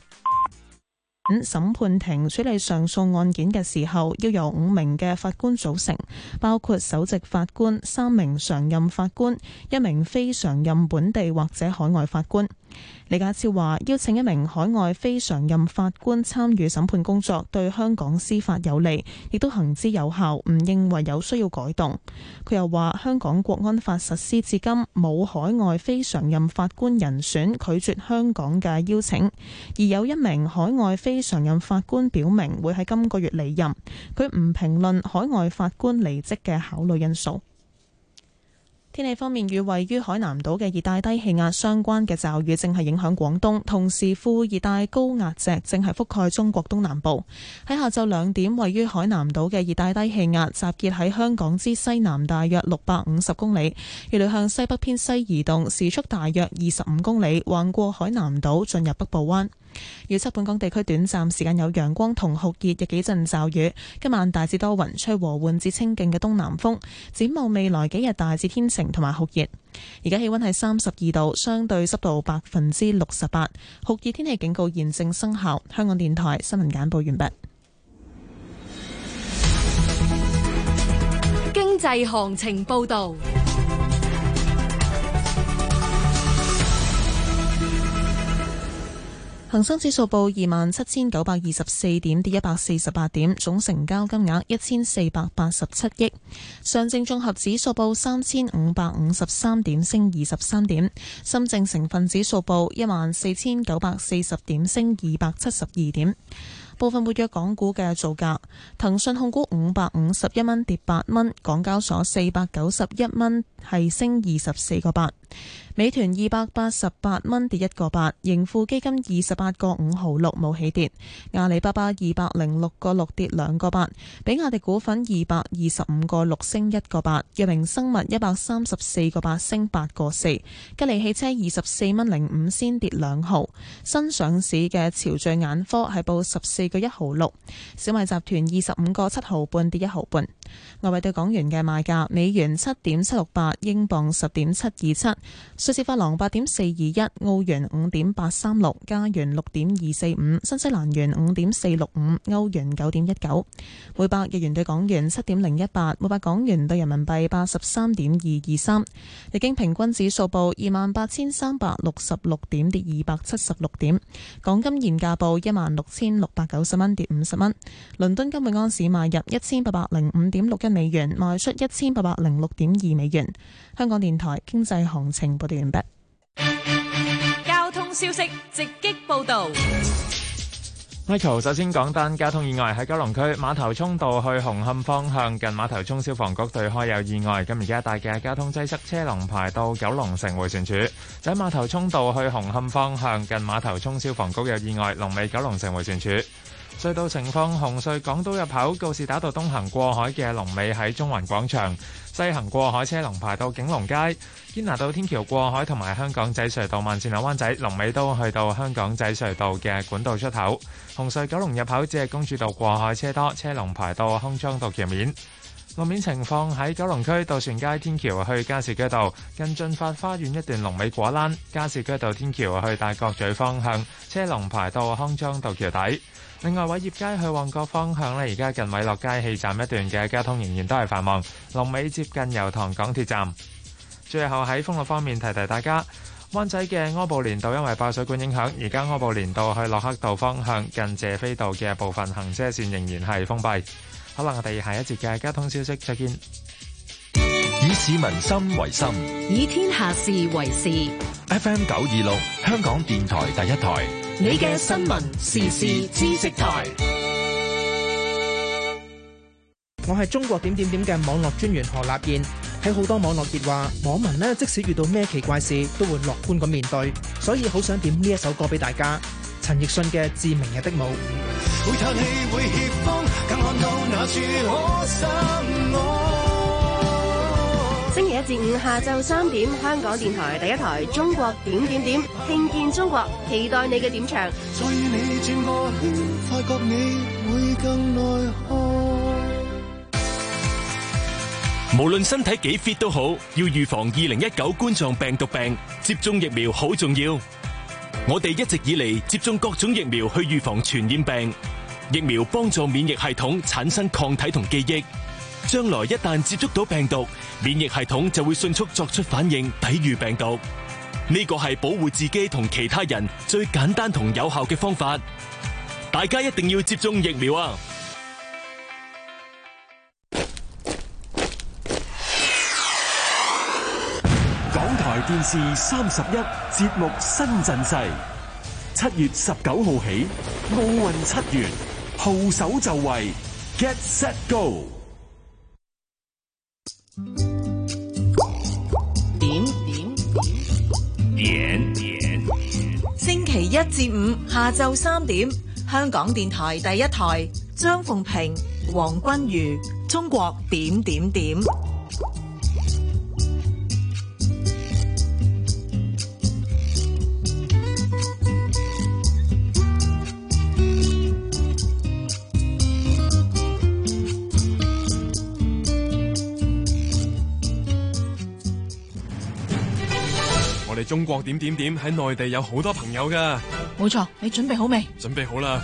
審判庭處理上訴案件嘅時候，要由5名嘅法官組成，包括首席法官、3名常任法官、1名非常任本地或者海外法官。李家超話邀請1名海外非常任法官參與審判工作，對香港司法有利，亦都行之有效，唔認為有需要改動。佢又話香港國安法實施至今冇海外非常任法官人選拒絕香港嘅邀請，而有1名海外非常任法官表明會喺今個月離任。佢唔評論海外法官離職嘅考慮因素。天氣方面，與位於海南島嘅熱帶低氣壓相關嘅驟雨正係影響廣東，同時副熱帶高壓脊正係覆蓋中國東南部。喺下晝2點，位於海南島嘅熱帶低氣壓集結喺香港之西南大約650公里，預料向西北偏西移動，時速大約25公里，橫過海南島進入北部灣。預測本港地區短暫時間有陽光同酷熱，有幾陣驟雨。今晚大致多雲，吹和緩至清勁嘅東南風。展望未來幾日大致天晴同埋酷熱。而家氣溫係32度，相對濕度68%。酷熱天氣警告現正生效。香港電台新聞簡報完畢。 經濟行情報道。 恒生指數報27,924點，跌148點，總成交金額1487億。上證綜合指數報3,553點，升23點。深證成分指數報14,940點，升272點。部分活躍港股嘅造價：騰訊控股551蚊，跌8蚊；港交所491蚊，係升24個8；美團288蚊，跌1個8；盈富基金28個5毫6，冇起跌；阿里巴巴206個6，跌2個8；比亞迪股份225個6，升1個8；藥明生物134個8，升8個4；吉利汽車24蚊05仙，跌2毫；新上市嘅潮聚眼科係報14個1毫6；小米集團25個7毫半，跌1毫半。外匯對港元嘅賣價：美元7.768，英鎊10.727，瑞士法郎8.421，澳元5.836，加元6.245，新西蘭元5.465，歐元9.19，每百日元對港元7.018，每百港元對人民幣83.223。日經平均指數報28,366點，跌276點。港金現價報16,690蚊，跌50蚊。倫敦金每盎司賣入1805.61美元，賣出1806.2美元。香港電台經濟行情報道完畢。 交通消息直擊報道。 Michael 首先講單交通意外喺九龍區馬頭涌道去紅磡方向，近馬頭涌消防局對開有意外，咁而家一帶嘅交通擠塞，車龍排到九龍城迴旋處。就喺馬頭涌道去紅磡方向，近馬頭涌消防局有意外，龍尾九龍城迴旋處。隧道情況：紅隧港島入口告士打道東行過海嘅龍尾喺中環廣場，西行過海車龍排到景隆街。堅拿道天橋過海同埋香港仔隧道慢線灣仔龍尾都去到香港仔隧道嘅管道出口。紅隧九龍入口只係公主道過海車多，車龍排到康莊道橋面。路面情況喺九龍區渡船街天橋去加士居道近進發花園一段龍尾果欄，加士居道天橋去大角咀方向車龍排到康莊道橋底。另外，偉業街去旺角方向而家近米樂街氣站一段嘅交通仍然都係繁忙，龍尾接近油塘港鐵站。最後喺封路方面提提大家，灣仔嘅柯布連道因為爆水管影響，而家柯布連道去駱克道方向近謝斐道嘅部分行車線仍然係封閉。好啦，我哋下一節嘅交通消息再見。 以市民心為心， 以天下事為事。 FM 926，香港電台第一台， 你嘅新聞時事知識台。 我係中國點點點嘅網絡專員何立燕。喺好多網絡熱話，網民呢即使遇到咩奇怪事，都會樂觀咁面對，所以好想點呢一首歌俾大家。陳奕迅嘅《致明日的舞》。 會嘆氣會怯慌，更看到那處可心我。 星期一至五下晝3點，香港電台第一台中國點點點，聽見中國，期待你嘅點唱。 再與你轉個圈，發覺你會更耐看。 無論身體幾 fit 都好，要預防2019冠狀病毒病，接種疫苗好重要。我哋一直以嚟接種各種疫苗去預防傳染病，疫苗幫助免疫系統產生抗體同記憶，將來一旦接觸到病毒，免疫系統就會迅速作出反應，抵禦病毒。呢個係保護自己同其他人最簡單同有效嘅方法，大家一定要接種疫苗啊！ 港台電視31節目新陣勢，7月19號起，奧運7元，號手就位 ，Get Set Go。 點，星期一至五下晝3點，香港電台第一台，張鳳平、黃君如，中國點點點。 我哋中國點點點喺內地有好多朋友噶。 冇錯，你準備好未？ 準備好啦。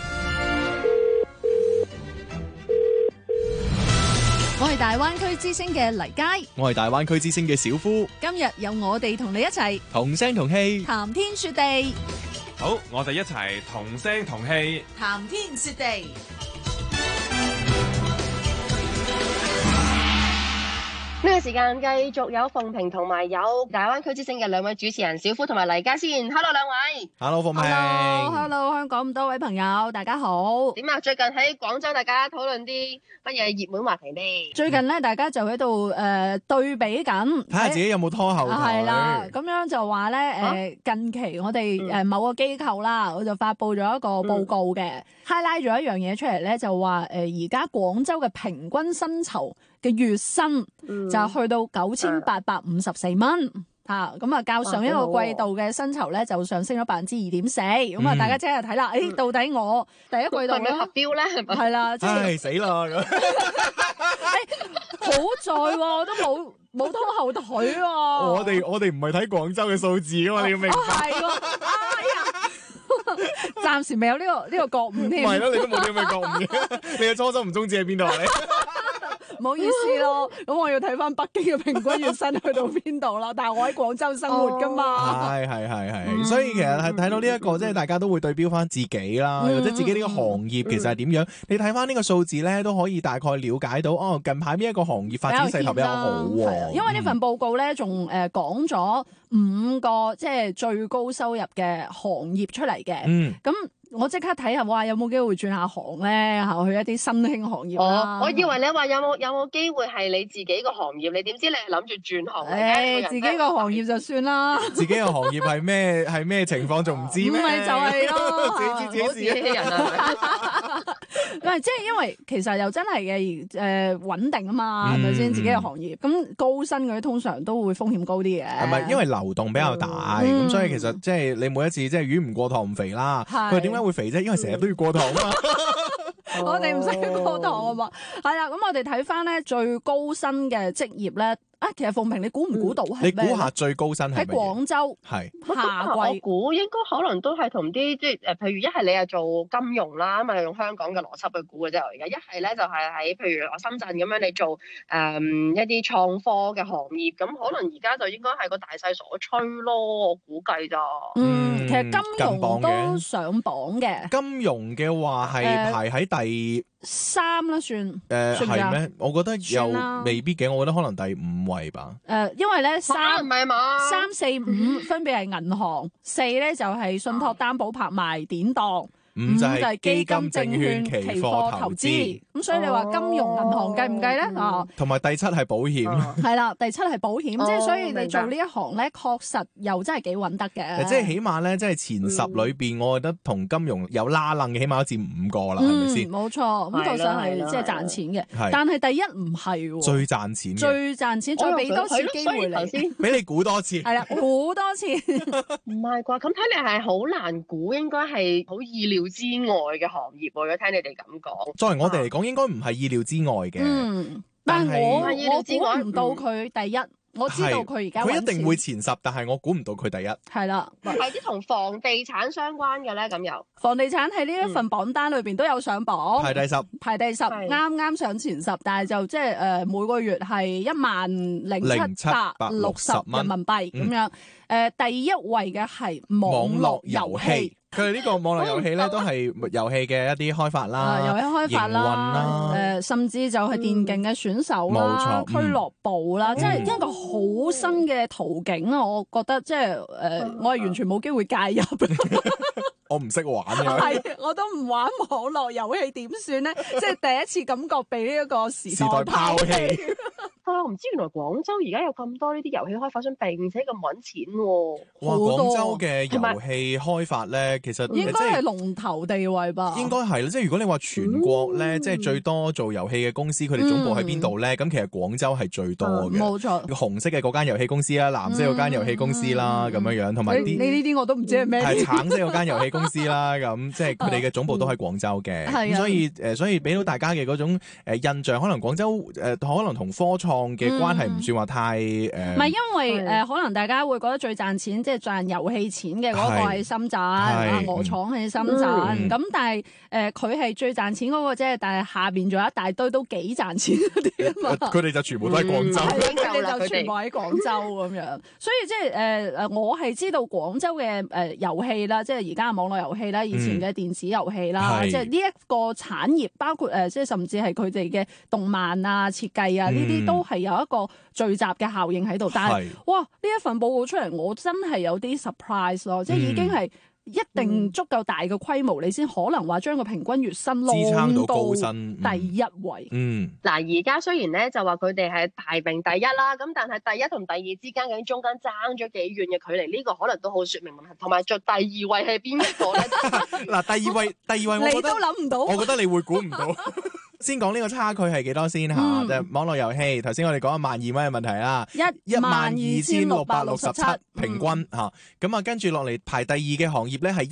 我係大灣區之星嘅黎佳， 我係大灣區之星嘅小夫。 今日有我哋同你一齊同聲同氣， 談天說地。 好，我哋一齊同聲同氣， 談天說地。 呢個時間繼續有鳳萍同埋有大灣區之星嘅兩位主持人小夫同埋黎家先 ，Hello 兩位 ，Hello 鳳萍 ，Hello 香港咁多位朋友，大家好。 點啊？最近喺廣州，大家討論啲乜嘢熱門話題呢？ 最近咧，大家就喺度對比緊， 睇下自己有冇拖後腿。 係啦，咁樣就話咧近期我哋某個機構啦，我就發布咗一個報告嘅，highlight 咗一樣嘢出嚟咧，就話而家廣州嘅平均薪酬嘅月薪就去到9854蚊嚇，咁啊較上一個季度嘅薪酬咧就上升咗2.4%，咁啊大家即係睇啦，誒到底我第一季度咧合標咧係咪？ 係啦，即係死啦咁。 好在喎，都冇拖後腿喎。 我哋唔係睇廣州嘅數字噶嘛，你要明白。 係喎，哎呀，暫時未有呢個覺悟添。 唔係咯，你都冇啲咁嘅覺悟嘅，你嘅初心唔宗旨喺邊度啊？你？ 唔好意思咯，咁我要睇翻北京嘅平均月薪去到邊度啦。但係我喺廣州生活噶嘛。 係，所以其實係睇到呢一個，即係大家都會對標翻自己啦，或者自己呢個行業其實係點樣。你睇翻呢個數字咧，都可以大概了解到哦，近排邊一個行業發展勢頭比較好喎。 因為呢份報告咧，仲講咗5個即係最高收入嘅行業出嚟嘅。咁我即刻睇下，哇！有冇機會轉下行咧？嚇，去一啲新興行業啦。 我以為你話有冇機會係你自己個行業，你點知你係諗住轉行？ 自己個行業就算啦。 自己個行業係咩情況仲唔知咩？ 咪就係咯， 自己人啊！ 即係因為其實又真係嘅穩定啊嘛，係咪先？自己嘅行業咁高薪嗰啲通常都會風險高啲嘅。 係咪？因為流動比較大，咁所以其實即係你每一次即係魚唔過塘唔肥啦。佢點解會肥啫？因為成日都要過塘啊嘛。 我哋唔使過塘啊嘛。係啦，咁我哋睇翻咧最高薪嘅職業咧。其實鳳萍，你估唔估到係咩？ 你估下最高薪係咩？ 喺廣州係夏季， 我估應該可能都係同啲即係譬如一係你係做金融啦，咁係用香港嘅邏輯去估嘅啫。而家一係咧就係喺譬如我深圳咁樣，你做一啲創科嘅行業，咁可能而家就應該係個大勢所趨咯。我估計咋。 其實金融都上榜嘅。 金融嘅話係排喺第 3啦，算係咩？我覺得又未必嘅，我覺得可能第5位吧。 因為咧唔係嘛 ，3、4、5分別係銀行，4咧就係信託擔保拍賣典當。 5就係基金證券期貨投資，咁所以你話金融銀行計唔計咧？ 同埋第7係保險， 係啦，第7係保險，即係所以你做呢一行咧，確實又真係幾穩得嘅。 即係起碼咧，即係前10裏邊，我覺得同金融有拉楞嘅，起碼都佔5個啦，係咪先？ 冇錯，咁確實係即係賺錢嘅，但係第1唔係喎。 最賺錢， 最賺錢，再俾多次機會你， 俾你估多次。 係啦，估多次。 唔係啩？咁睇嚟係好難估，應該係好意料之外嘅行業，如果聽你哋咁講， 作為我哋嚟講，應該唔係意料之外嘅。 但係我估唔到佢第1，我知道佢而家佢一定會前10，但係我估唔到佢第1。 係啦， 係啲同房地產相關嘅咧，咁又房地產喺呢一份榜單裏邊都有上榜， 排第10， 排第10，啱啱上前10，但係就即係每個月係10,760人民幣咁樣。第1位嘅係網絡遊戲。 佢哋呢個網絡遊戲咧，都係遊戲嘅一啲開發啦， 遊戲開發啦，甚至就係電競嘅選手啦，俱樂部啦，即係一個好新嘅途徑啊！我覺得即係我係完全冇機會介入。 我唔識玩嘅， 係我都唔玩網絡遊戲，點算咧？即係第一次感覺被呢一個時代拋棄。 我唔知原來廣州而家有咁多呢啲遊戲開發商，並且咁揾錢喎。 哇！廣州嘅遊戲開發咧，其實應該係龍頭地位吧？ 應該係啦，即係如果你話全國咧，即係最多做遊戲嘅公司，佢哋總部喺邊度咧？咁其實廣州係最多嘅。 冇錯， 紅色嘅嗰間遊戲公司啦，藍色嗰間遊戲公司啦，咁樣樣，同埋你呢啲我都唔知係咩。 係橙色嗰間遊戲公司啦，咁即係佢哋嘅總部都喺廣州嘅。咁所以俾到大家嘅嗰種印象，可能廣州可能同科創嘅關係唔算話太唔係，因為可能大家會覺得最賺錢，即係賺遊戲錢嘅嗰個係深圳，鵝廠喺深圳。咁但係佢係最賺錢嗰個啫，但係下邊仲有一大堆都幾賺錢嗰啲啊嘛。 佢哋就全部都喺廣州， 佢哋就全部喺廣州咁樣。所以即係我係知道廣州嘅遊戲啦，即係而家嘅網絡遊戲啦，以前嘅電子遊戲啦，即係呢一個產業，包括即係甚至係佢哋嘅動漫啊、設計啊呢啲都係有一個聚集嘅效應喺度。但係哇，呢一份報告出嚟，我真係有啲 surprise 咯，即係已經係一定足夠大嘅規模，你先可能話將個平均月薪支撐到高薪第1位。 嗱，而家雖然咧就話佢哋係排名第1啦，咁但係第1同第2之間究竟中間爭咗幾遠嘅距離？呢個可能都好說明問題。同埋做第2位係邊一個咧？ 嗱，第二位我覺得你都諗唔到， 我覺得你會估唔到。先講呢個差距係幾多先嚇？就係網絡遊戲，頭先我哋講12蚊嘅問題啦，12,667平均嚇。咁啊，跟住落嚟排第2嘅行業咧係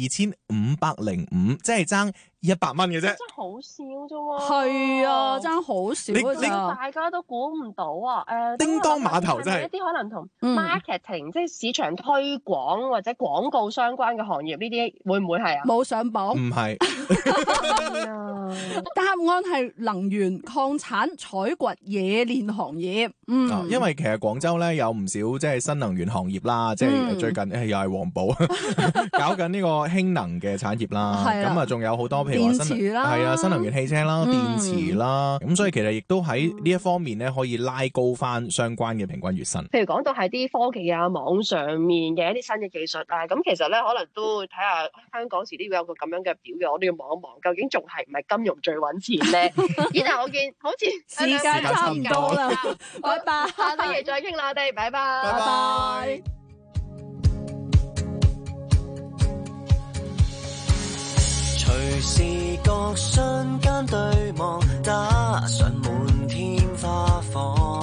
12,505，即係爭100蚊嘅啫。 真係好少啫喎。 係啊，爭好少啊！ 大家都估唔到啊！ 叮當碼頭真係一啲可能同 marketing 即係市場推廣或者廣告相關嘅行業，呢啲會唔會係啊？ 冇上榜， 唔係。 答案係能源、礦產、採掘、冶煉行業。 因為其實廣州咧有唔少即係新能源行業啦，即係最近又係環保搞緊呢個氫能嘅產業啦。咁啊，仲有好多譬如話新能源汽車啦、電池啦，咁所以其實亦都喺呢一方面咧可以拉高翻相關嘅平均月薪。 譬如講到係啲科技啊、網上面嘅一啲新嘅技術啊，咁其實咧可能都會睇下香港時都要有個咁樣嘅表嘅，我都要望一望，究竟仲係唔係金融最揾錢咧？咦，但係我見好似時間差唔多啦，拜拜， 下星期再傾啦，我哋拜拜，拜拜。 隨時各瞬間對望，打上滿天花火，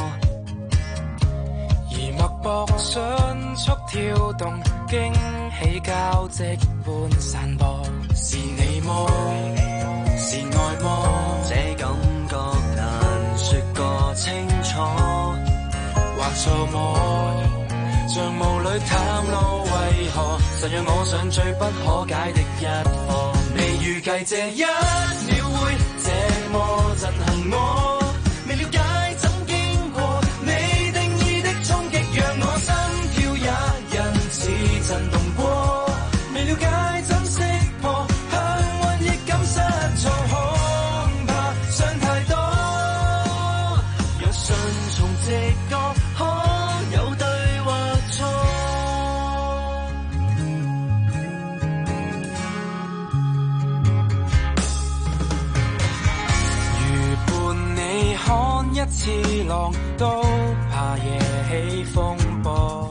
而脈搏迅速跳動，驚喜交織般散播。是你麼？是愛麼？ 這感覺難說個清楚， 或錯麼？像霧裏探路，為何實讓我上最不可解的一課？未預計這一秒會這麼震撼我，未了解怎經過，未定義的衝擊讓我心跳也因此震動過，未了解怎識破，幸運亦感失措，恐怕想太多， 若順從直覺可有對或錯， 看一次浪都怕惹起風波，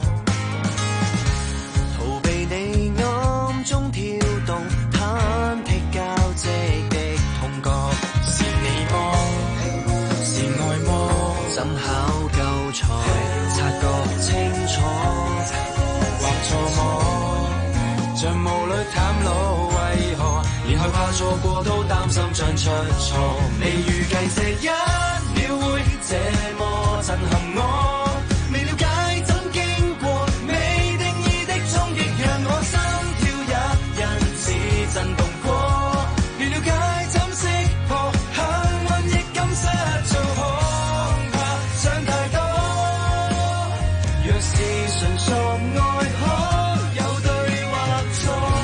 逃避你暗中跳動，忐忑交織的痛覺。 是你麼？是愛麼？ 怎考究才察覺清楚？ 或錯麼？像霧裏探路，為何連害怕錯過都擔心將出錯？未預計這一會這麼震撼我，未了解怎經過，未定義的衝擊讓我心跳也因此震動過，未了解怎識破，幸運亦感失措，恐怕想太多，若是純屬愛可有對或錯。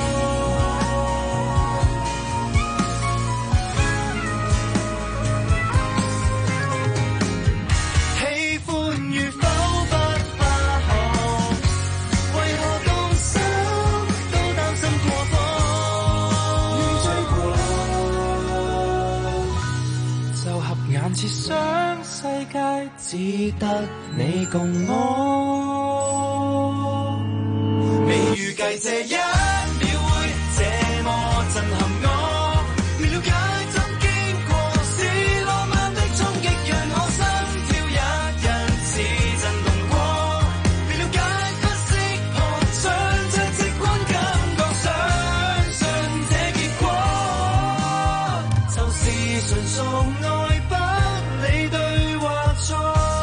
設想世界只得你共我，未預計這一秒會這麼震撼我，未了解怎經過，是浪漫的衝擊讓我心跳也因此震動過，未了解不識破，想着直觀感覺，相信這結果就是純屬愛吧。你對或錯，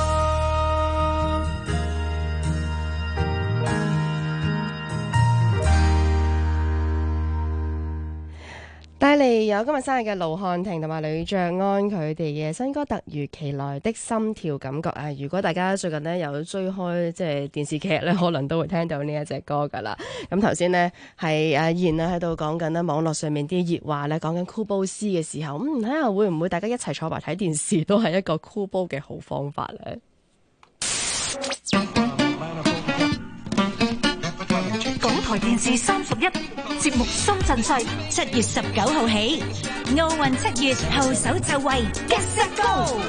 帶嚟有今日生日嘅盧瀚霆同埋呂爵安佢哋嘅新歌《突如其來的心跳感覺》啊！如果大家最近呢有追開即係電視劇咧，可能都會聽到呢一隻歌噶啦。咁頭先呢係阿燕啊喺度講緊呢網絡上面啲熱話咧，講緊箍煲絲嘅時候，睇下會唔會大家一齊坐埋睇電視都係一個箍煲嘅好方法咧？ 港台電視31節目深圳世7月19號起，奧運7月後手就位 ，Get Set Go！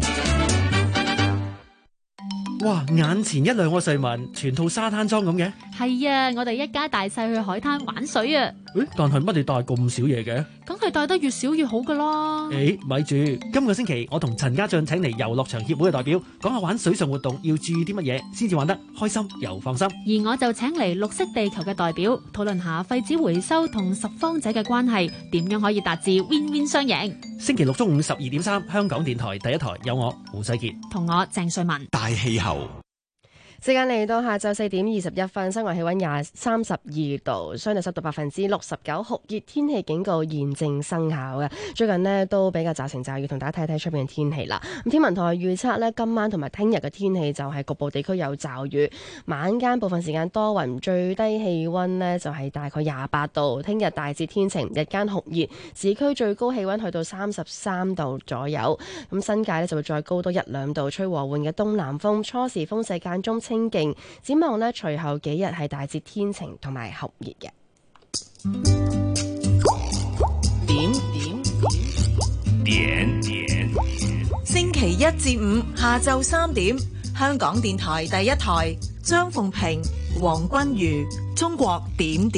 哇！眼前一亮，我瑞文全套沙灘裝咁嘅。 係啊，我哋一家大細去海灘玩水啊。 但係乜你帶咁少嘢嘅？ 梗係帶得越少越好噶啦。 咪住，今個星期我同陳家俊請嚟遊樂場協會嘅代表，講下玩水上活動要注意啲乜嘢，先至玩得開心又放心。 而我就請嚟綠色地球嘅代表，討論下廢紙回收同拾荒者嘅關係，點樣可以達至 win-win 雙贏。 星期六中午12.3，香港電台第一台有我胡世傑同我鄭瑞文。 大氣候。 時間嚟到下晝4點21分，室外氣溫32度，相對濕度69%，酷熱天氣警告現正生效嘅。最近呢都比較驟晴驟雨，同大家睇睇出邊嘅天氣啦。咁天文台預測呢，今晚同埋聽日嘅天氣就係局部地區有驟雨，晚間部分時間多雲，最低氣溫呢就係大概28度。聽日大致天晴，日間酷熱，市區最高氣溫去到33度左右。咁新界呢就會再高多1-2度，吹和緩嘅東南風，初時風勢間中清勁。展望呢，隨後幾日係大致天晴同埋酷熱嘅。 點，星期一至五下晝3點，香港電台第一台，張鳳平、黃君如，中國點。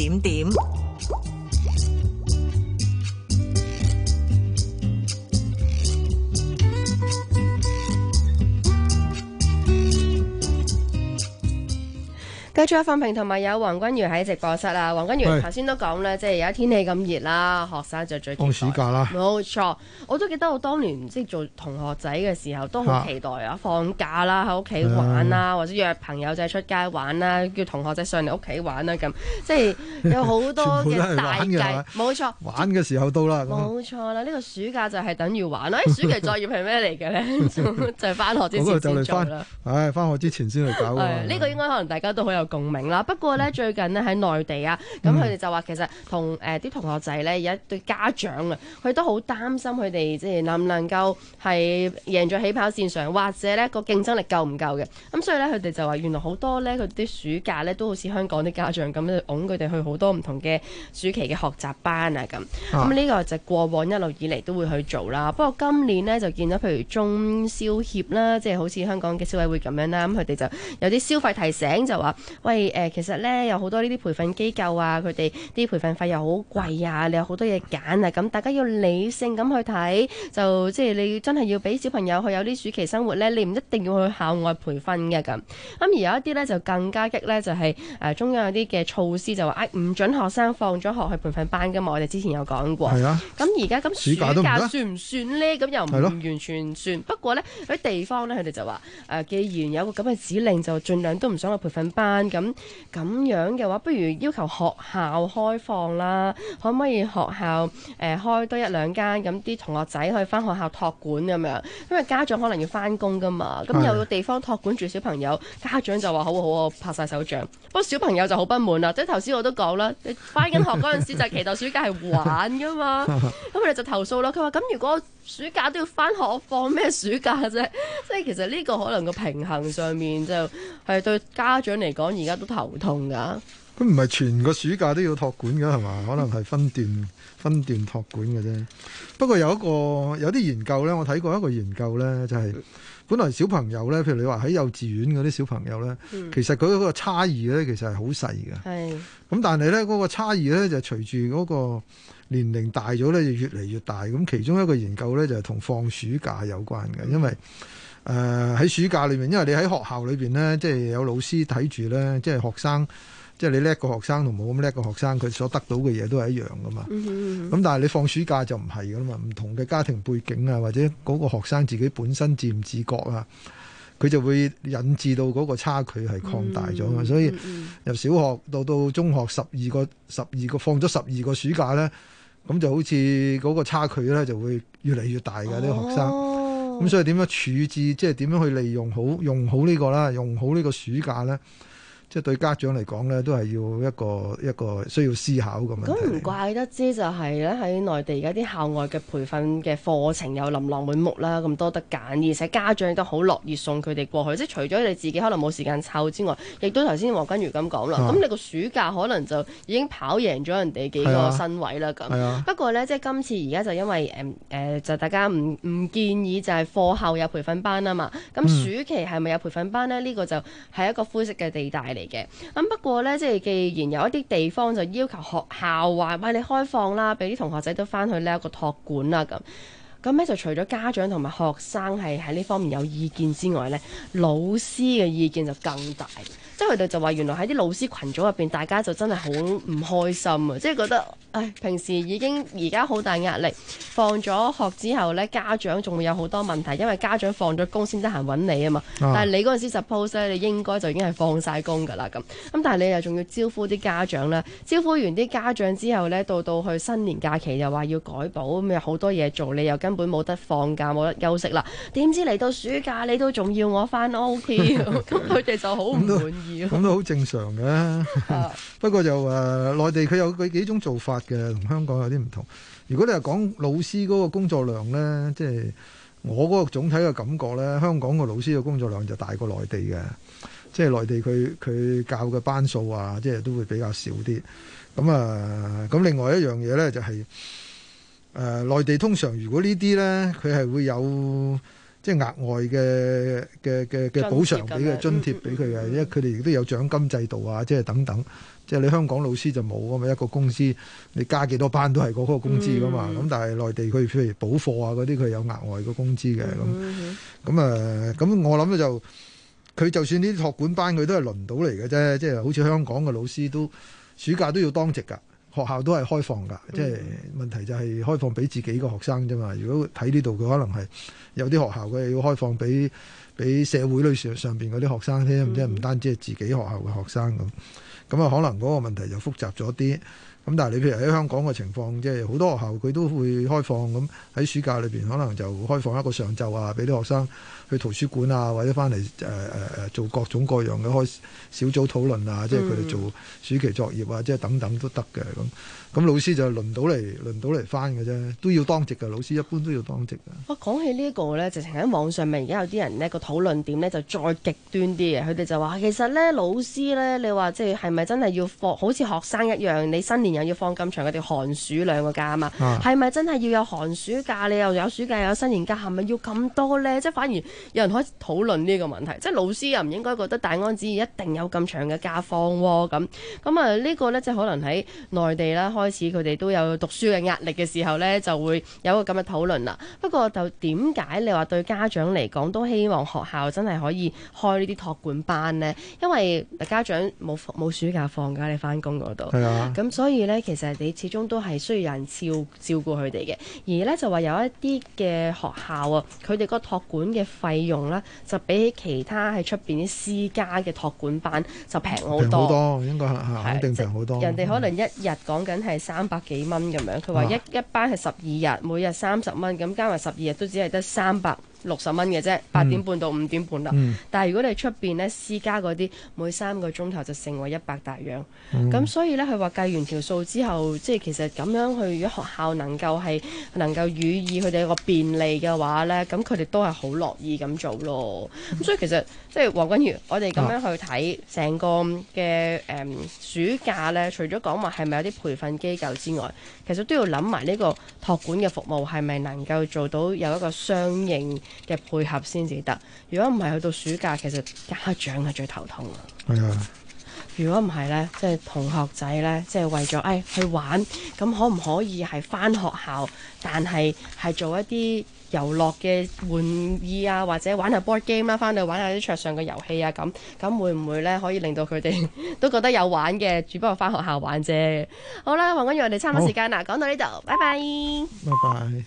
繼續有范平同埋有黃君如喺直播室啊。黃君如頭先都講咧，即係而家天氣咁熱啦，學生就最期待放暑假啦。 冇錯，我都記得我當年即係做同學仔嘅時候都好期待啊，放假啦，喺屋企玩啦，或者約朋友仔出街玩啦，叫同學仔上嚟屋企玩啦，咁即係有好多嘅大計。冇錯， 玩嘅時候到啦。 冇錯啦，呢個暑假就係等於玩啦。暑期作業係咩嚟嘅咧？就係翻學之前先做啦。 唉，翻學之前先去搞。 呢個應該可能大家都好有共鳴啦。不過咧，最近咧喺內地啊，咁佢哋就話其實同啲同學仔咧有一對家長啊，佢都好擔心佢哋即係能唔能夠係贏在起跑線上，或者咧個競爭力夠唔夠嘅。咁所以咧，佢哋就話原來好多咧佢啲暑假咧都好似香港啲家長咁樣擁佢哋去好多唔同嘅暑期嘅學習班啊咁。咁呢個就過往一路以嚟都會去做啦。不過今年咧就見到譬如中消協啦，即係好似香港嘅消委會咁樣啦，咁佢哋就有啲消費提醒就話，喂其實咧有好多呢啲培訓機構啊，佢哋啲培訓費又好貴啊，你有好多嘢揀啊，咁大家要理性咁去睇，就即係你真係要俾小朋友去有啲暑期生活咧，你唔一定要去校外培訓嘅咁。咁而有一啲咧就更加激咧，就係中央有啲嘅措施就話唔準學生放咗學去培訓班噶嘛，我哋之前有講過。係啊。咁而家咁暑假算唔算咧？咁又唔完全算。不過咧有啲地方咧，佢哋就話既然有個咁嘅指令，就盡量都唔想去培訓班咁樣嘅話，不如要求學校開放啦，可唔可以學校開多1-2間，咁啲同學仔可以翻學校託管咁樣，因為家長可能要翻工噶嘛，咁有個地方託管住小朋友，家長就話好好啊，拍晒手掌。不過小朋友就好不滿啦，即係頭先我都講啦，你翻緊學嗰陣時就係期待暑假係玩噶嘛，咁佢哋就投訴啦，佢話咁如果暑假都要翻學，我放咩暑假啫？即係其實呢個可能個平衡上面就係對家長嚟講而家都頭痛噶。 佢唔係全個暑假都要託管㗎係嘛？可能係分段託管嘅啫。不過有啲研究咧，我睇過一個研究咧，就係本來小朋友咧，譬如你話喺幼稚園嗰啲小朋友咧，其實佢嗰個差異咧，其實係好細嘅。係。咁但係咧，嗰個差異咧就隨住嗰個年齡大咗咧，就越嚟越大。咁其中一個研究咧就係同放暑假有關嘅，因為喺暑假裏面，因為你喺學校裏邊咧，即係有老師睇住咧，即係學生。即係你叻個學生同冇咁叻個學生，佢所得到嘅嘢都係一樣噶嘛。咁但係你放暑假就唔係噶嘛，唔同嘅家庭背景啊，或者嗰個學生自己本身自唔自覺啊，佢就會引致到嗰個差距係擴大咗啊。所以由小學到中學12個放咗12個暑假咧，咁就好似嗰個差距咧就會越嚟越大嘅啲學生。咁所以點樣處置，即係點樣去利用好用好呢個啦，用好呢個暑假咧？即係對家長嚟講咧，都係要一個需要思考嘅問題。 咁唔怪得知就係咧，喺內地而家啲校外嘅培訓嘅課程有琳琅滿目啦，咁多得揀，而且家長亦都好樂意送佢哋過去。即係除咗你自己可能冇時間湊之外，亦都頭先黃君如咁講啦。咁你個暑假可能就已經跑贏咗人哋幾個身位啦。咁不過咧，即係今次而家就因為就大家唔建議就係課後有培訓班啊嘛。咁暑期係咪有培訓班咧？呢個就係一個灰色嘅地帶嚟嘅。咁不過咧，即係既然有一啲地方就要求學校話喂，你開放啦，俾啲同學仔都翻去呢一個託管啦咁。 咁咧就除咗家長同埋學生係喺呢方面有意見之外咧，老師嘅意見就更大。即係佢哋就話原來喺啲老師群組入邊，大家就真係好唔開心啊！即係覺得，平時已經而家好大壓力，放咗學之後呢，家長仲會有好多問題，因為家長放咗工先得閒揾你啊嘛。但係你嗰陣時 suppose 咧，你應該就已經係放晒工㗎啦咁。咁但係你又仲要招呼啲家長啦，招呼完啲家長之後呢，到去新年假期又話要改補，咁有好多嘢做，你又根本冇得放假，冇得休息啦。點知嚟到暑假你都仲要我返 OT， 咁佢哋就好唔滿意。 咁都好正常嘅，不過就內地佢有佢幾種做法嘅，同香港有啲唔同。如果你係講老師嗰個工作量呢，即係我嗰個總體嘅感覺呢，香港個老師嘅工作量就大過內地嘅，即係內地佢教嘅班數啊，即係都會比較少啲。咁另外一樣嘢呢，就係內地通常如果呢啲呢，佢係會有即係額外嘅補償俾佢津貼俾佢嘅，因為佢哋亦都有獎金制度啊，即係等等。即係你香港老師就冇㗎嘛，一個公司你加幾多班都係嗰個工資㗎嘛。咁但係內地佢譬如補課啊嗰啲，佢有額外嘅工資嘅咁我諗就佢就算呢啲託管班佢都係輪到嚟嘅啫，即係好似香港嘅老師都暑假都要當值㗎。學校都係開放㗎，即係問題就係開放俾自己個學生啫嘛。如果睇呢度，佢可能係有啲學校佢要開放俾社會裏上邊嗰啲學生添，即係唔單止係自己學校嘅學生咁可能嗰個問題就複雜咗啲。咁但係你譬如喺香港嘅情況，即係好多學校佢都會開放咁喺暑假裏邊，可能就開放一個上晝啊，俾啲學生去圖書館啊，或者翻嚟做各種各樣嘅開小組討論啊，即係佢哋做暑期作業啊，即係等等都得嘅咁。咁老師就輪到嚟翻嘅啫，都要當值嘅，老師一般都要當值嘅。 哇，講起呢個呢，直情喺網上面而家有啲人呢個討論點呢就再極端啲嘅，佢哋就話其實呢，老師呢，你話即係咪真係要放好似學生一樣，你新年又要放咁長嘅條寒暑兩個假啊嘛？係咪真係要有寒暑假？你又有暑假又有新年假，係咪要咁多呢？即係反而有人開始討論呢個問題，即係老師又唔應該覺得大安旨意一定有咁長嘅假放喎咁呢個呢，即係可能喺內地啦。開始佢哋都有讀書嘅壓力嘅時候呢，就會有一個咁嘅討論啦。不過就點解你話對家長嚟講都希望學校真係可以開呢啲託管班呢？因為家長冇暑假放㗎，你返工嗰度。係啊。咁所以呢，其實你始終都係需要有人照顧佢哋嘅。而呢，就話有一啲嘅學校啊，佢哋個託管嘅費用呢，就比起其他喺出邊啲私家嘅託管班就平好多。平好多，應該肯定平好多。人哋可能一日講緊係300幾蚊咁樣，佢話一班係12日，每日30蚊，咁加埋12日都只係得360蚊嘅啫，8點半到5點半啦。但係如果你出邊呢，私家嗰啲，每3個鐘頭就成為100大洋。咁所以呢，佢話計完條數之後，即係其實咁樣去，如果學校能夠予以佢哋一個便利嘅話呢，咁佢哋都係好樂意咁做咯。咁所以其實即係黃君如，我哋咁樣去睇成個嘅暑假呢，除咗講話係咪有啲培訓機構之外，其實都要諗埋呢個託管嘅服務係咪能夠做到有一個相應嘅配合先至得。如果唔係去到暑假，其實家長係最頭痛啊。係啊。如果唔係呢，即係同學仔呢，即係為咗去玩，咁可唔可以係返學校，但係做一啲遊樂嘅玩意啊，或者玩下 board game 啦，返去玩下啲桌上嘅遊戲啊，咁會唔會呢？可以令到佢哋都覺得有玩嘅，只不過返學校玩啫。好啦，黃君如，我哋差唔多時間啦，講到呢度，拜拜。 拜拜。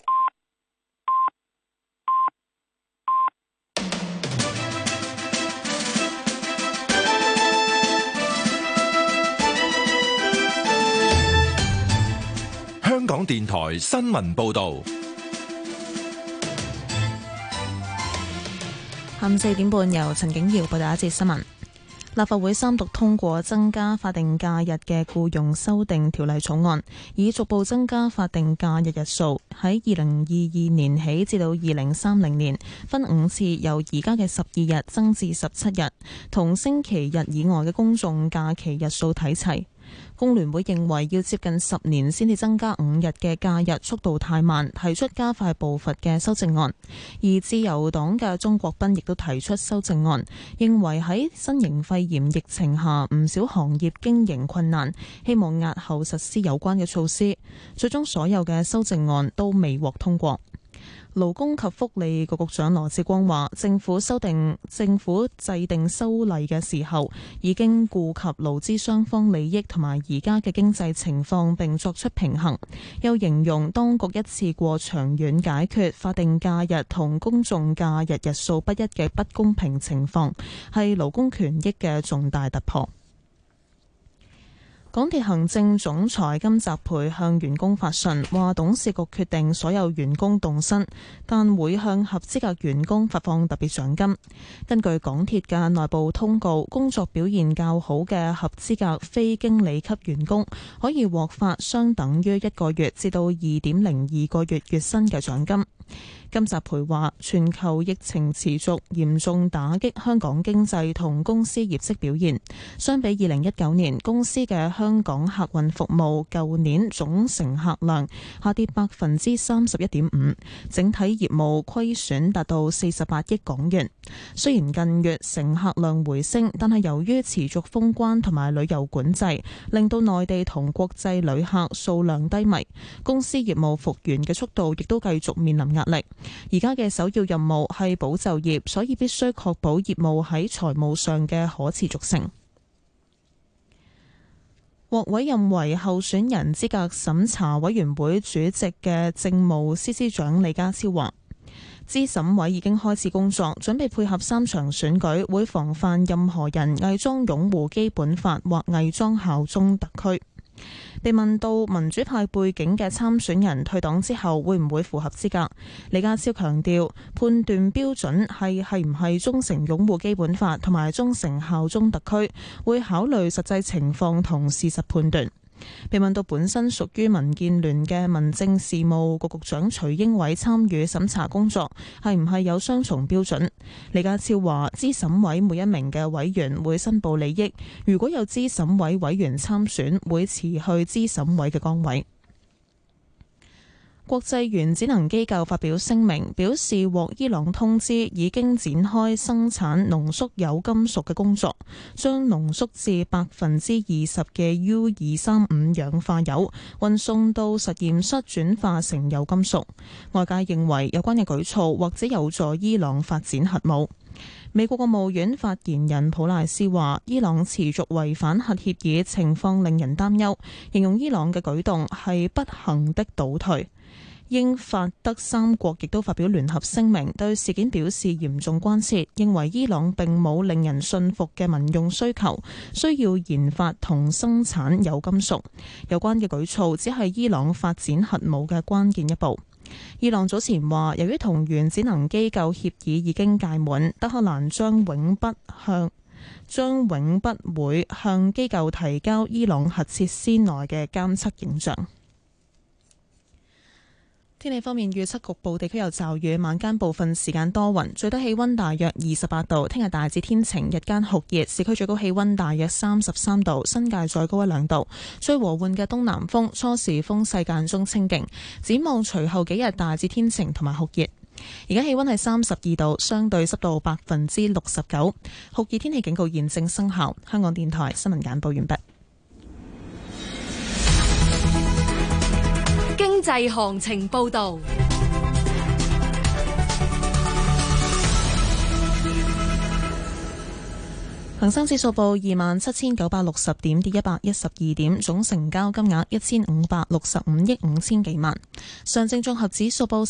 香港電台新聞報導。 下午4點半，由陳景瑤報道一節新聞。立法會三讀通過增加法定假日嘅僱傭修訂條例草案，以逐步增加法定假日日數，喺2022年起至到2030年，分5次由而家嘅12日增至17日，同星期日以外嘅公眾假期日數睇齊。工聯會認為要接近10年先至增加5日嘅假日，速度太慢，提出加快步伐嘅修正案。而自由黨嘅鍾國斌亦都提出修正案，認為喺新型肺炎疫情下，唔少行業經營困難，希望押後實施有關嘅措施。最終所有嘅修正案都未獲通過。 勞工及福利局局長羅致光話，政府制定修例嘅時候，已經顧及勞資雙方利益同埋而家嘅經濟情況，並作出平衡。又形容當局一次過長遠解決法定假日同公眾假日日數不一嘅不公平情況，係勞工權益嘅重大突破。港鐵行政總裁金澤培向員工發信，話董事局決定所有員工凍薪，但會向合資格員工發放特別獎金。根據港鐵嘅內部通告，工作表現較好嘅合資格非經理級員工可以獲發相等於1個月至到2.02個月月薪嘅獎金。金澤培話，全球疫情持續嚴重打擊香港經濟同公司業績表現。相比2019年，公司嘅香港客運服務舊年總乘客量下跌31.5%，整體業務虧損達到48億港元。雖然近月乘客量回升，但係由於持續封關同埋旅遊管制，令到內地同國際旅客數量低迷，公司業務復原嘅速度亦都繼續面臨壓力。而家嘅首要任務係保就業，所以必須確保業務喺財務上嘅可持續性。獲委任為候選人資格審查委員會主席嘅政務司司長李家超話，資審委已經開始工作，準備配合3場選舉，會防範任何人偽裝擁護基本法或偽裝效忠特區。被問到民主派背景嘅參選人退黨之後會唔會符合資格，李家超強調判斷標準係唔係忠誠擁護基本法同埋忠誠效忠特區，會考慮實際情況同事實判斷。被問到本身屬於民建聯嘅民政事務局局長徐英偉參與審查工作係唔係有雙重標準，李家超話資審委每一名嘅委員會申報利益，如果有資審委委員參選，會辭去資審委嘅崗位。國際原子能機構發表聲明，表示獲伊朗通知已經展開生產濃縮鈾金屬嘅工作，將濃縮至20%嘅 U235 氧化鈾運送到實驗室轉化成鈾金屬。外界認為有關嘅舉措或者有助伊朗發展核武。美國國務院發言人普賴斯話，伊朗持續違反核協議，情況令人擔憂，形容伊朗嘅舉動係不幸的倒退。英法德3國亦都發表聯合聲明，對事件表示嚴重關切，認為伊朗並冇令人信服嘅民用需求，需要研發同生產鈾金屬。有關嘅舉措只係伊朗發展核武嘅關鍵一步。伊朗早前話，由於同原子能機構協議已經屆滿，德黑蘭將永不會向機構提交伊朗核設施內嘅監測影像。天氣方面，預測局部地區有驟雨，晚間部分時間多雲，最低氣溫大約28度。聽日大致天晴，日間酷熱，市區最高氣溫大約33度，新界再高1-2度。吹和緩嘅東南風，初時風勢間中清勁。展望隨後幾日大致天晴同埋酷熱。而家氣溫係32度，相對濕度69%，酷熱天氣警告現正生效。香港電台新聞簡報完畢。 經濟行情報道。 恒生指數報27,960點，跌112點，總成交金額1565億5千幾萬。上證綜合指數報